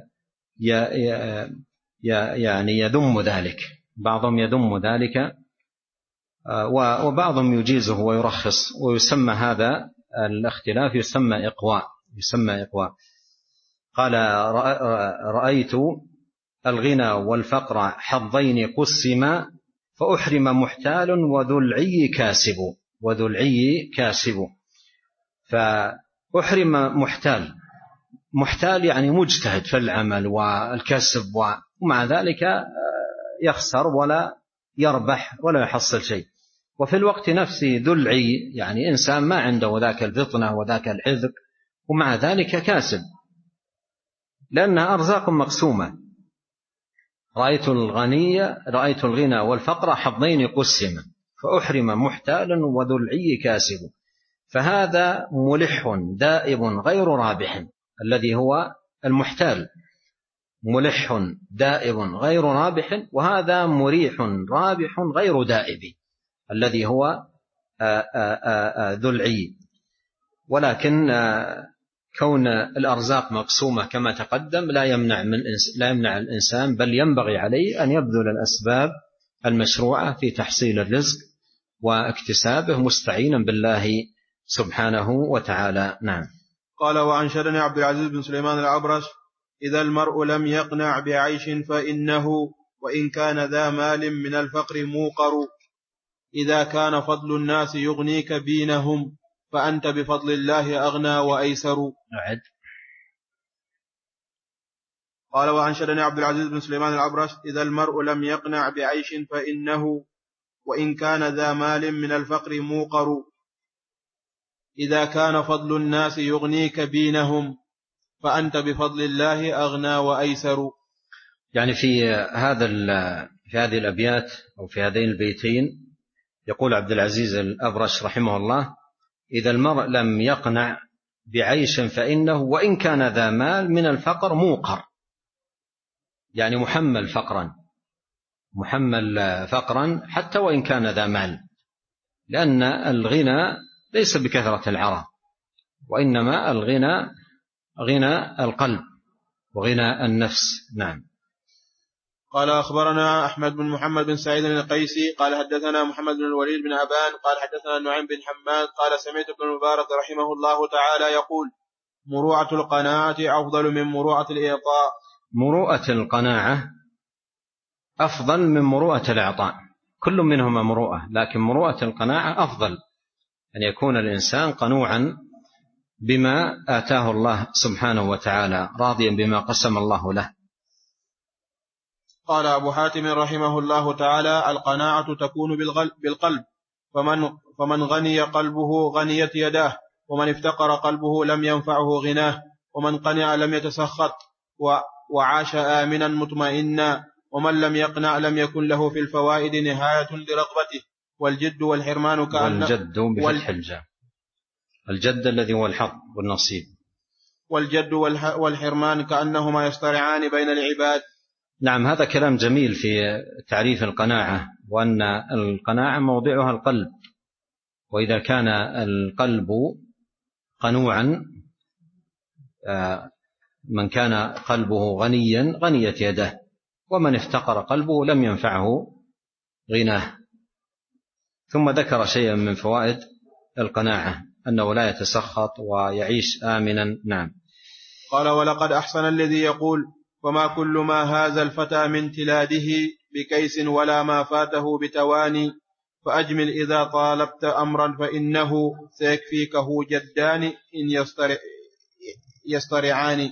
يعني يذم ذلك بعضهم يذم ذلك وبعضهم يجيزه ويرخص ويسمى هذا الاختلاف يسمى إقواء يسمى إقواء. قال رأيت الغنى والفقر حظين قسما فأحرم محتال وذو العي كاسب وذو العي كاسب فأحرم محتال محتال يعني مجتهد في العمل والكسب ومع ذلك يخسر ولا يربح ولا يحصل شيء وفي الوقت نفسه ذو العي يعني إنسان ما عنده ذاك الفطنة وذاك الحذق ومع ذلك كاسب لأنها أرزاق مقسومة. رأيت الغني رأيت الغنى والفقر حظين قسما فأحرم محتال وذو العي كاسب فهذا ملح دائب غير رابح الذي هو المحتال ملح دائب غير رابح وهذا مريح رابح غير دائب الذي هو ذو العي. ولكن كون الأرزاق مقسومة كما تقدم لا يمنع من لا يمنع الإنسان بل ينبغي عليه أن يبذل الأسباب المشروعة في تحصيل الرزق واكتسابه مستعينا بالله سبحانه وتعالى. نعم. قال وأنشدني عبد العزيز بن سليمان العبرش إذا المرء لم يقنع بعيش فإنه وإن كان ذا مال من الفقر موقر إذا كان فضل الناس يغنيك بينهم فأنت بفضل الله أغنى وأيسر. أعد. قال وأنشدني عبد العزيز بن سليمان العبرش إذا المرء لم يقنع بعيش فإنه وإن كان ذا مال من الفقر موقر إذا كان فضل الناس يغنيك بينهم فأنت بفضل الله أغنى وأيسر. يعني في هذا في هذه الأبيات أو في هذين البيتين يقول عبد العزيز الأبرش رحمه الله إذا المرء لم يقنع بعيش فإنه وإن كان ذا مال من الفقر موقر يعني محمل فقرا محمل فقرا حتى وإن كان ذا مال لأن الغنى ليس بكثرة العرى وإنما الغنى غنى القلب وغنى النفس. نعم. قال أخبرنا أحمد بن محمد بن سعيد القيسي قال حدثنا محمد بن الوليد بن أبان قال حدثنا نعيم بن حماد قال سمعت ابن المبارك رحمه الله تعالى يقول مروءة القناعة أفضل من مروءة الإعطاء. مروءة القناعة أفضل من مروءة الإعطاء كل منهما مروءة لكن مروءة القناعة أفضل أن يكون الإنسان قنوعا بما آتاه الله سبحانه وتعالى راضيا بما قسم الله له. قال أبو حاتم رحمه الله تعالى القناعة تكون بالقلب فمن, فمن غني قلبه غنيت يداه ومن افتقر قلبه لم ينفعه غناه ومن قنع لم يتسخط وعاش آمنا مطمئنا ومن لم يقنع لم يكن له في الفوائد نهاية لرغبته والجد والحرمان كأن والجد بفتح الجاء الجد الذي هو الحظ والنصيب والجد والحرمان كأنهما يصطرعان بين العباد نعم، هذا كلام جميل في تعريف القناعة، وأن القناعة موضعها القلب، وإذا كان القلب قنوعا، من كان قلبه غنيا غنيت يده، ومن افتقر قلبه لم ينفعه غناه. ثم ذكر شيئا من فوائد القناعة، أنه لا يتسخط ويعيش آمنا. نعم. قال: ولقد أحسن الذي يقول: وما كل ما هذا الفتى من تلاده بكيس، ولا ما فاته بتواني، فأجمل إذا طالبت أمرا فإنه سيكفيكه جدان إن يسترع يسترعان.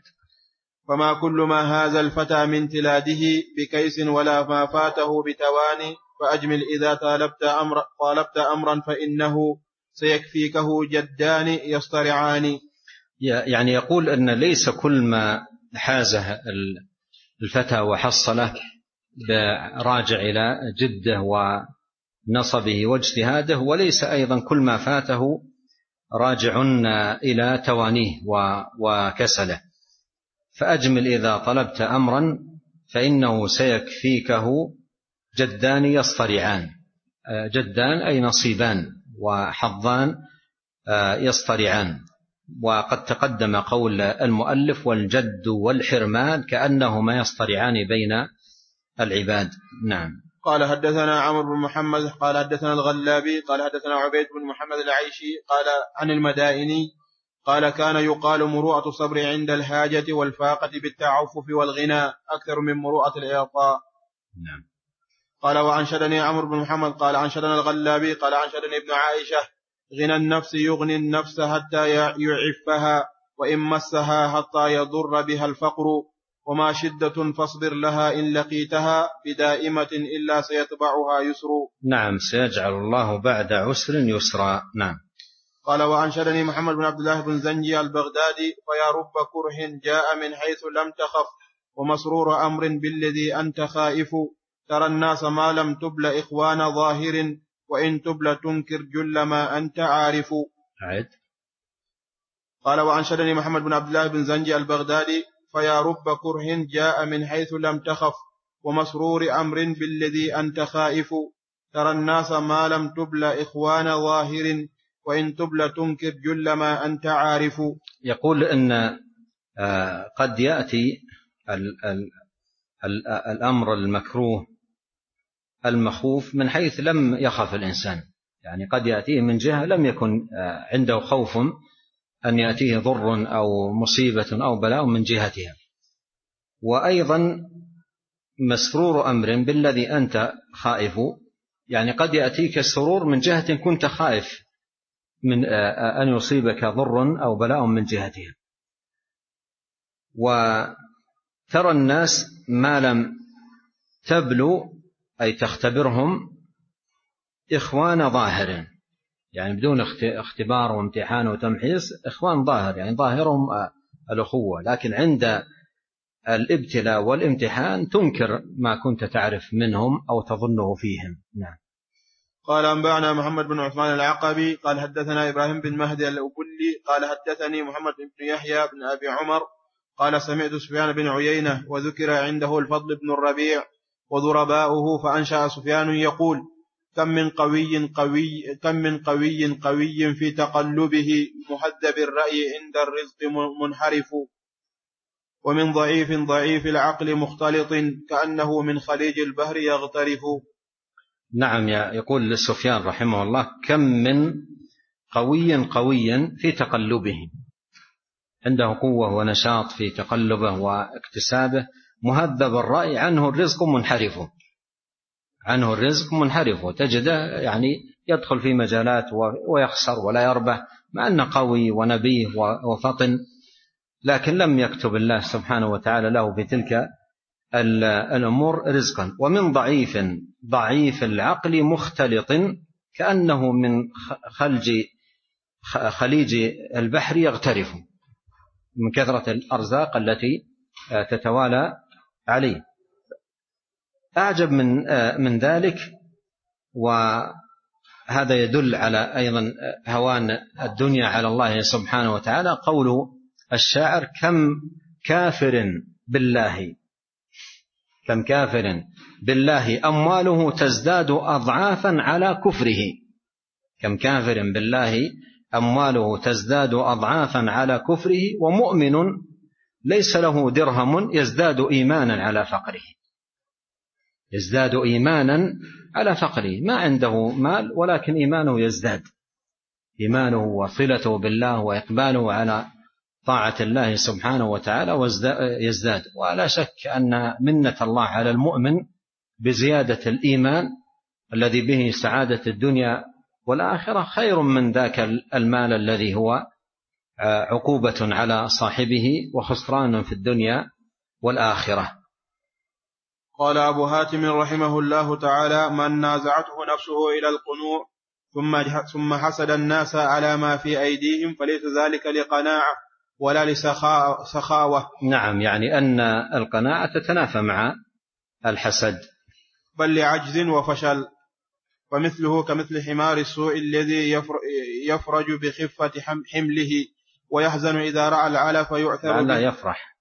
فما كل ما هذا الفتى من تلاده بكيس، ولا ما فاته بتواني، فأجمل إذا طالبت أمرا, طالبت أمرا فإنه سيكفيكه جدان يسترعان. يعني يقول أن ليس كل ما حازه الفتى وحصله راجع إلى جده ونصبه واجتهاده، وليس أيضا كل ما فاته راجع إلى توانيه وكسله. فأجمل إذا طلبت أمرا فإنه سيكفيكه جدان يصطرعان. جدان أي نصيبان، وحظان يصطرعان. وقد تقدم قول المؤلف: والجد والحرمان كأنهما يصطرعان بين العباد. نعم. قال: حدثنا عمرو بن محمد قال حدثنا الغلابي قال حدثنا عبيد بن محمد العيشي قال عن المدائني قال: كان يقال مروءة الصبر عند الحاجة والفاقة بالتعفف والغنى أكثر من مروءة الإعطاء. نعم. قال: وأنشدني عمرو بن محمد قال أنشدنا الغلابي قال أنشدني ابن عائشة: غنى النفس يغني النفس حتى يعفها، وإن مسها حتى يضر بها الفقر، وما شدة فاصبر لها إن لقيتها بدائمة إلا سيتبعها يسر. نعم، سيجعل الله بعد عسر يسرا. نعم. قال: وأنشدني محمد بن عبد الله بن زنجي البغدادي: فيا رب كره جاء من حيث لم تخف، ومسرور أمر بالذي أنت خائف، ترى الناس ما لم تبل إخوان ظاهر، وإن تبل تنكر جل ما أنت عارف. عيد. قال: وأنشدني محمد بن عبد الله بن زنجي البغدادي: فيا رب كره جاء من حيث لم تخف، ومسرور أمر بالذي أنت خائف، ترى الناس ما لم تبل إخوان ظاهر، وإن تبل تنكر جل ما أنت عارف. يقول إن قد يأتي الأمر المكروه المخوف من حيث لم يخف الإنسان، يعني قد يأتيه من جهة لم يكن عنده خوف أن يأتيه ضر أو مصيبة أو بلاء من جهتها. وأيضا مسرور أمر بالذي أنت خائف، يعني قد يأتيك السرور من جهة كنت خائف من أن يصيبك ضر أو بلاء من جهتها. وترى الناس ما لم تبلو أي تختبرهم إخوان ظاهر، يعني بدون اختبار وامتحان وتمحيص، إخوان ظاهر يعني ظاهرهم الأخوة، لكن عند الابتلاء والامتحان تنكر ما كنت تعرف منهم أو تظنه فيهم. نعم. قال: أنبأنا محمد بن عثمان العقبي قال حدثنا إبراهيم بن مهدي الأبلي قال حدثني محمد بن يحيى بن أبي عمر قال سمعت سفيان بن عيينة وذكر عنده الفضل بن الربيع وضرباؤه، فأنشأ سفيان يقول: كم من قوي قوي كم من قوي قوي في تقلبه مهذب الرأي عند الرزق منحرف، ومن ضعيف ضعيف العقل مختلط كأنه من خليج البحر يغترف. نعم. يقول سفيان رحمه الله: كم من قوي قوي في تقلبه، عنده قوة ونشاط في تقلبه واكتسابه، مهذب الرأي عنه الرزق منحرف، عنه الرزق منحرف، وتجده يعني يدخل في مجالات ويخسر ولا يربح، مع أنه قوي ونبيه وفطن، لكن لم يكتب الله سبحانه وتعالى له في تلك الأمور رزقا. ومن ضعيف ضعيف العقل مختلط كأنه من خلج خليج البحر يغترف، من كثرة الأرزاق التي تتوالى عليه. أعجب من من ذلك، وهذا يدل على أيضا هوان الدنيا على الله سبحانه وتعالى، قول الشاعر: كم كافر بالله كم كافر بالله أمواله تزداد أضعافا على كفره. كم كافر بالله أمواله تزداد أضعافا على كفره ومؤمن ليس له درهم يزداد إيمانا على فقره. يزداد إيمانا على فقره، ما عنده مال ولكن إيمانه يزداد، إيمانه وصلته بالله وإقباله على طاعة الله سبحانه وتعالى يزداد. ولا شك أن منة الله على المؤمن بزيادة الإيمان الذي به سعادة الدنيا والآخرة خير من ذاك المال الذي هو عقوبة على صاحبه وخسران في الدنيا والآخرة. قال أبو هاتم رحمه الله تعالى: من نازعته نفسه إلى القنوع ثم ثم حسد الناس على ما في أيديهم فليس ذلك لقناعة ولا لسخاوة. نعم، يعني أن القناعة تتنافى مع الحسد، بل لعجز وفشل، ومثله كمثل حمار السوء الذي يفرج بخفة حمله ويحزن إذا رأى العلف فيعثر لا يفرح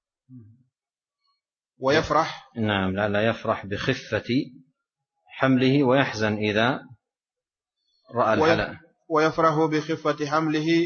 ويفرح نعم لا لا يفرح بخفة حمله ويحزن إذا رأى العلف ويفرح بخفة حمله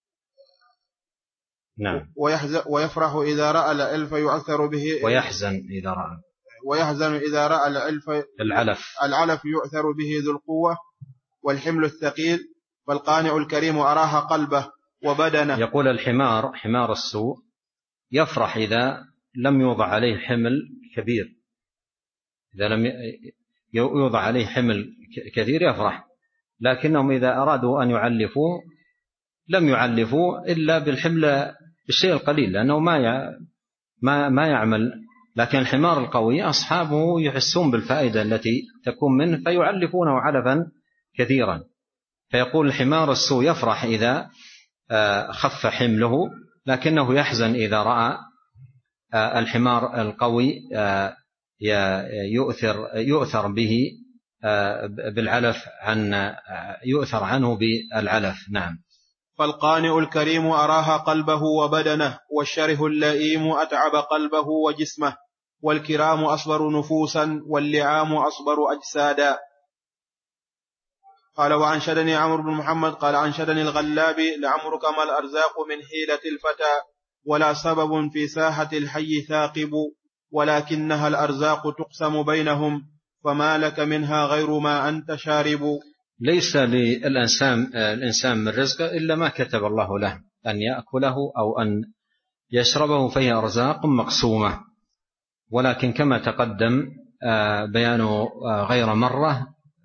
نعم ويفرح إذا رأى العلف يعثر به ويحزن إذا رأى ويحزن إذا رأى العلف العلف العلف يعثر به ذو القوة والحمل الثقيل. فالقانع الكريم أراها قلبه وبدنه. يقول الحمار حمار السوء يفرح إذا لم يوضع عليه حمل كبير، إذا لم يوضع عليه حمل كثير يفرح، لكنهم إذا أرادوا أن يعلفوه لم يعلفوه إلا بالحمل بالشيء القليل لأنه ما ما ما يعمل. لكن الحمار القوي أصحابه يحسون بالفائدة التي تكون منه فيعلفونه علفا كثيرا. فيقول الحمار السوء يفرح إذا خف حمله لكنه يحزن إذا رأى الحمار القوي يؤثر يؤثر به بالعلف عن يؤثر عنه بالعلف. نعم. فالقانع الكريم أراها قلبه وبدنه، والشره اللئيم أتعب قلبه وجسمه، والكرام أصبر نفوسا واللعام أصبر أجسادا. قال: وأنشدني عمرو بن محمد قال: أنشدني الغلابي: لعمرك ما الأرزاق من حيلة الفتى، ولا سبب في ساحة الحي ثاقب، ولكنها الأرزاق تقسم بينهم، فما لك منها غير ما أنت شارب. ليس للإنسان الإنسان من رزقه إلا ما كتب الله له أن يأكله أو أن يشربه، فهي أرزاق مقسومة. ولكن كما تقدم بيانه غير مرة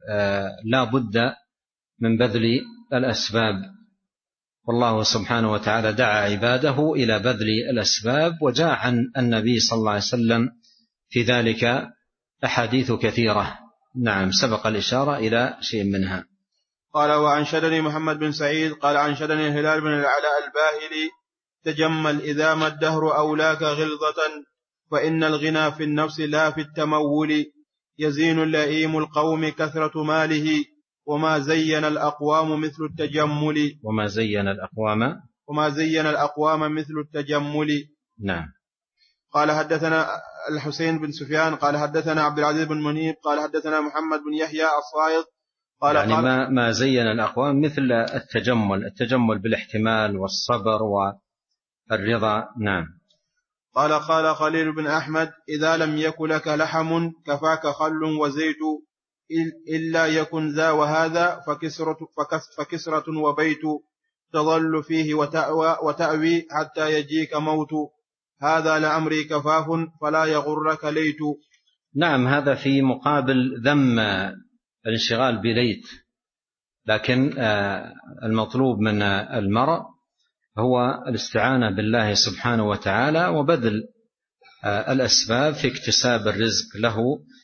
لا بد من بذل الأسباب، والله سبحانه وتعالى دعا عباده إلى بذل الأسباب، وجاء عن النبي صلى الله عليه وسلم في ذلك أحاديث كثيرة. نعم، سبق الإشارة إلى شيء منها. قال: وأنشدني محمد بن سعيد قال: أنشدني الهلال بن العلاء الباهلي: تجمل إذا ما الدهر أولاك غلظة، فإن الغنى في النفس لا في التمول، يزين اللئيم القوم كثرة ماله، وما زين الأقوام مثل التجمل. وما زين الأقوام وما زين الأقوام مثل التجمل. نعم. قال: حدثنا الحسين بن سفيان قال: حدثنا عبد العزيز بن منيب قال: حدثنا محمد بن يحيى الصائغ قال: يعني قال ما, ما زين الأقوام مثل التجمل، التجمل بالاحتمال والصبر والرضا. نعم. قال: قال خليل بن أحمد: إذا لم يكن لك لحم كفاك خل وزيت، إلا يكن ذا وهذا فكسرة, فكسرة وبيت، تظل فيه وتأوى, وتأوي حتى يجيك موت، هذا لعمري كفاف فلا يغرك ليت. نعم، هذا في مقابل ذم الانشغال بليت، لكن المطلوب من المرء هو الاستعانة بالله سبحانه وتعالى وبذل الأسباب في اكتساب الرزق له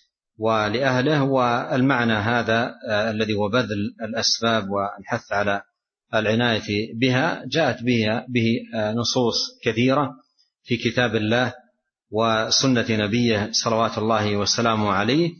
ولأهله. والمعنى هذا الذي هو بذل الأسباب والحث على العناية بها جاءت به, به نصوص كثيرة في كتاب الله وسنة نبيه صلوات الله وسلامه عليه.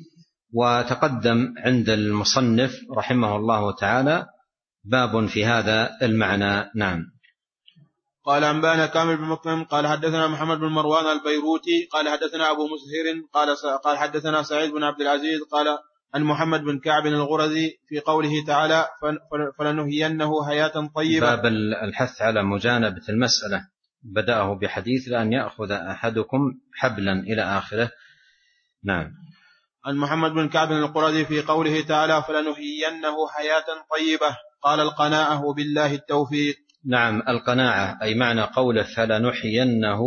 وتقدم عند المصنف رحمه الله تعالى باب في هذا المعنى. نعم. قال أنبانا كامل بن مكرم قال حدثنا محمد بن مروان البيروتي قال حدثنا أبو مسهر قال قال حدثنا سعيد بن عبد العزيز قال عن محمد بن كعب الغرزي في قوله تعالى فلنهينه حياة طيبة. باب الحث على مجانبة المسألة بدأه بحديث لأن يأخذ أحدكم حبلا إلى آخره. نعم. عن محمد بن كعب القرظي في قوله تعالى فلنهينه حياة طيبة قال القناعة وبالله التوفيق. نعم القناعة أي معنى قوله فلنحيينه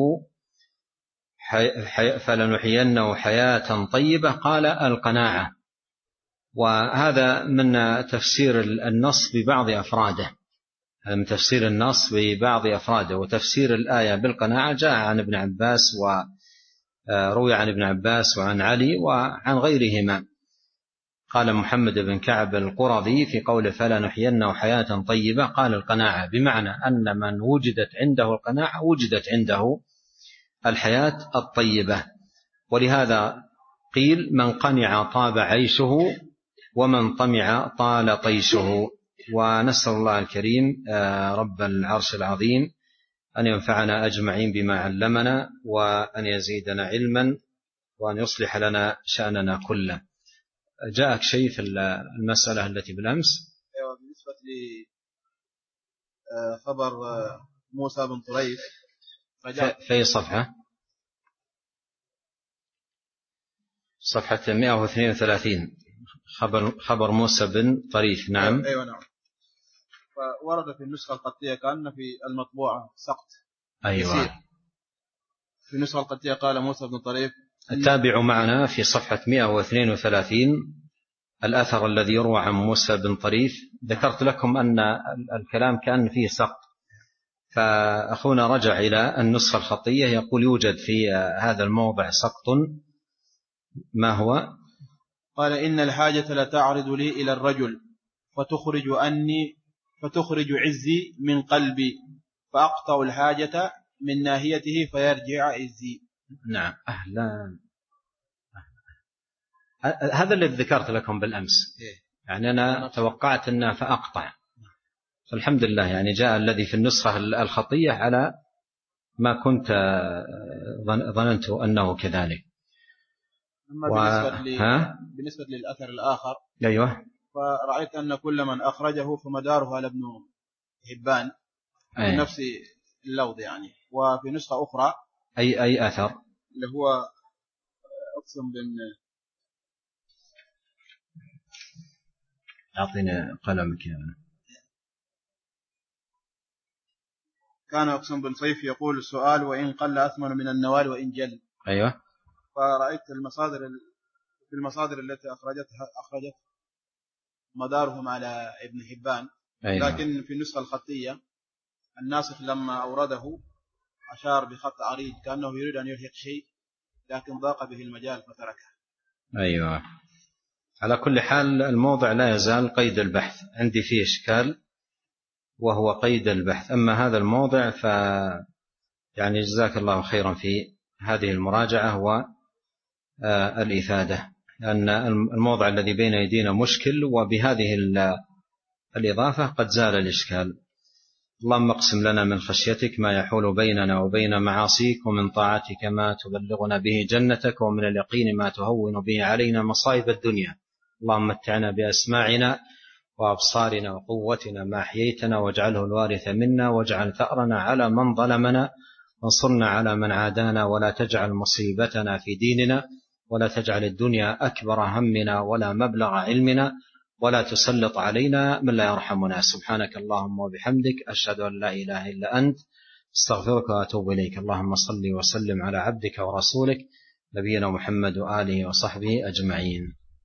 حي... فلنحيينه حياة طيبة قال القناعة، وهذا من تفسير النص ببعض أفراده، من تفسير النص ببعض أفراده. وتفسير الآية بالقناعة جاء عن ابن عباس وروي عن ابن عباس وعن علي وعن غيرهما. قال محمد بن كعب القرظي في قوله فلنحيينه حياة طيبة قال القناعة، بمعنى أن من وجدت عنده القناعة وجدت عنده الحياة الطيبة. ولهذا قيل من قنع طاب عيشه ومن طمع طال طيشه. ونسأل الله الكريم رب العرش العظيم أن ينفعنا أجمعين بما علمنا وأن يزيدنا علما وأن يصلح لنا شأننا كله. جاءك شيء في المسألة التي بالأمس؟ أيوة، بالنسبة لخبر موسى بن طريف في أي صفحة؟ صفحة مئة واثنين وثلاثين خبر, خبر موسى بن طريف. نعم. أيوة نعم. فورد في النسخة القطية كأن في المطبوعة سقط. أيوة يسير. في النسخة القطية قال موسى بن طريف. تابعوا معنا في صفحة مئة واثنين وثلاثين الأثر الذي يروى عن موسى بن طريف. ذكرت لكم أن الكلام كان فيه سقط، فأخونا رجع إلى النسخة الخطية يقول يوجد في هذا الموضع سقط. ما هو؟ قال إن الحاجة لا تعرض لي إلى الرجل فتخرج أني فتخرج عزي من قلبي فأقطع الحاجة من ناهيته فيرجع عزي. نعم. أهلا. هذا الذي ذكرت لكم بالأمس. يعني أنا توقعت أنه فأقطع، فالحمد لله يعني جاء الذي في النسخة الخطية على ما كنت ظننت أنه كذلك. أما و... بالنسبة, ل... بالنسبة للأثر الآخر أيوة، فرأيت أن كل من أخرجه فمداره على ابن حبان أي. بنفس اللوض يعني. وفي نسخة أخرى أي أي أثر اللي هو أقسم بن أعطيني قلمك يعني. كان أقسم بن صيف يقول السؤال وإن قل أثمن من النوال وإن جل. أيوة. فرأيت المصادر في المصادر التي أخرجتها أخرجت مدارهم على ابن حبان. أيوة. لكن في النسخة الخطية الناسخ لما أورده أشار بخط عريض كأنه يريد أن يلحق شيء لكن ضاق به المجال فتركه. أيوة. على كل حال الموضع لا يزال قيد البحث، عندي فيه إشكال وهو قيد البحث. أما هذا الموضع ف يعني جزاك الله خيرا في هذه المراجعة والإفادة، لأن الموضع الذي بين يدينا مشكل وبهذه الإضافة قد زال الإشكال. اللهم اقسم لنا من خشيتك ما يحول بيننا وبين معاصيك، ومن طاعتك ما تبلغنا به جنتك، ومن اليقين ما تهون به علينا مصائب الدنيا. اللهم متعنا بأسماعنا وأبصارنا وقوتنا ما أحييتنا، واجعله الوارث منا، واجعل ثأرنا على من ظلمنا، وانصرنا على من عادانا، ولا تجعل مصيبتنا في ديننا، ولا تجعل الدنيا أكبر همنا ولا مبلغ علمنا، ولا تسلط علينا من لا يرحمنا. سبحانك اللهم وبحمدك أشهد أن لا إله إلا أنت استغفرك وأتوب إليك. اللهم صل وسلم على عبدك ورسولك نبينا محمد وآله وصحبه أجمعين.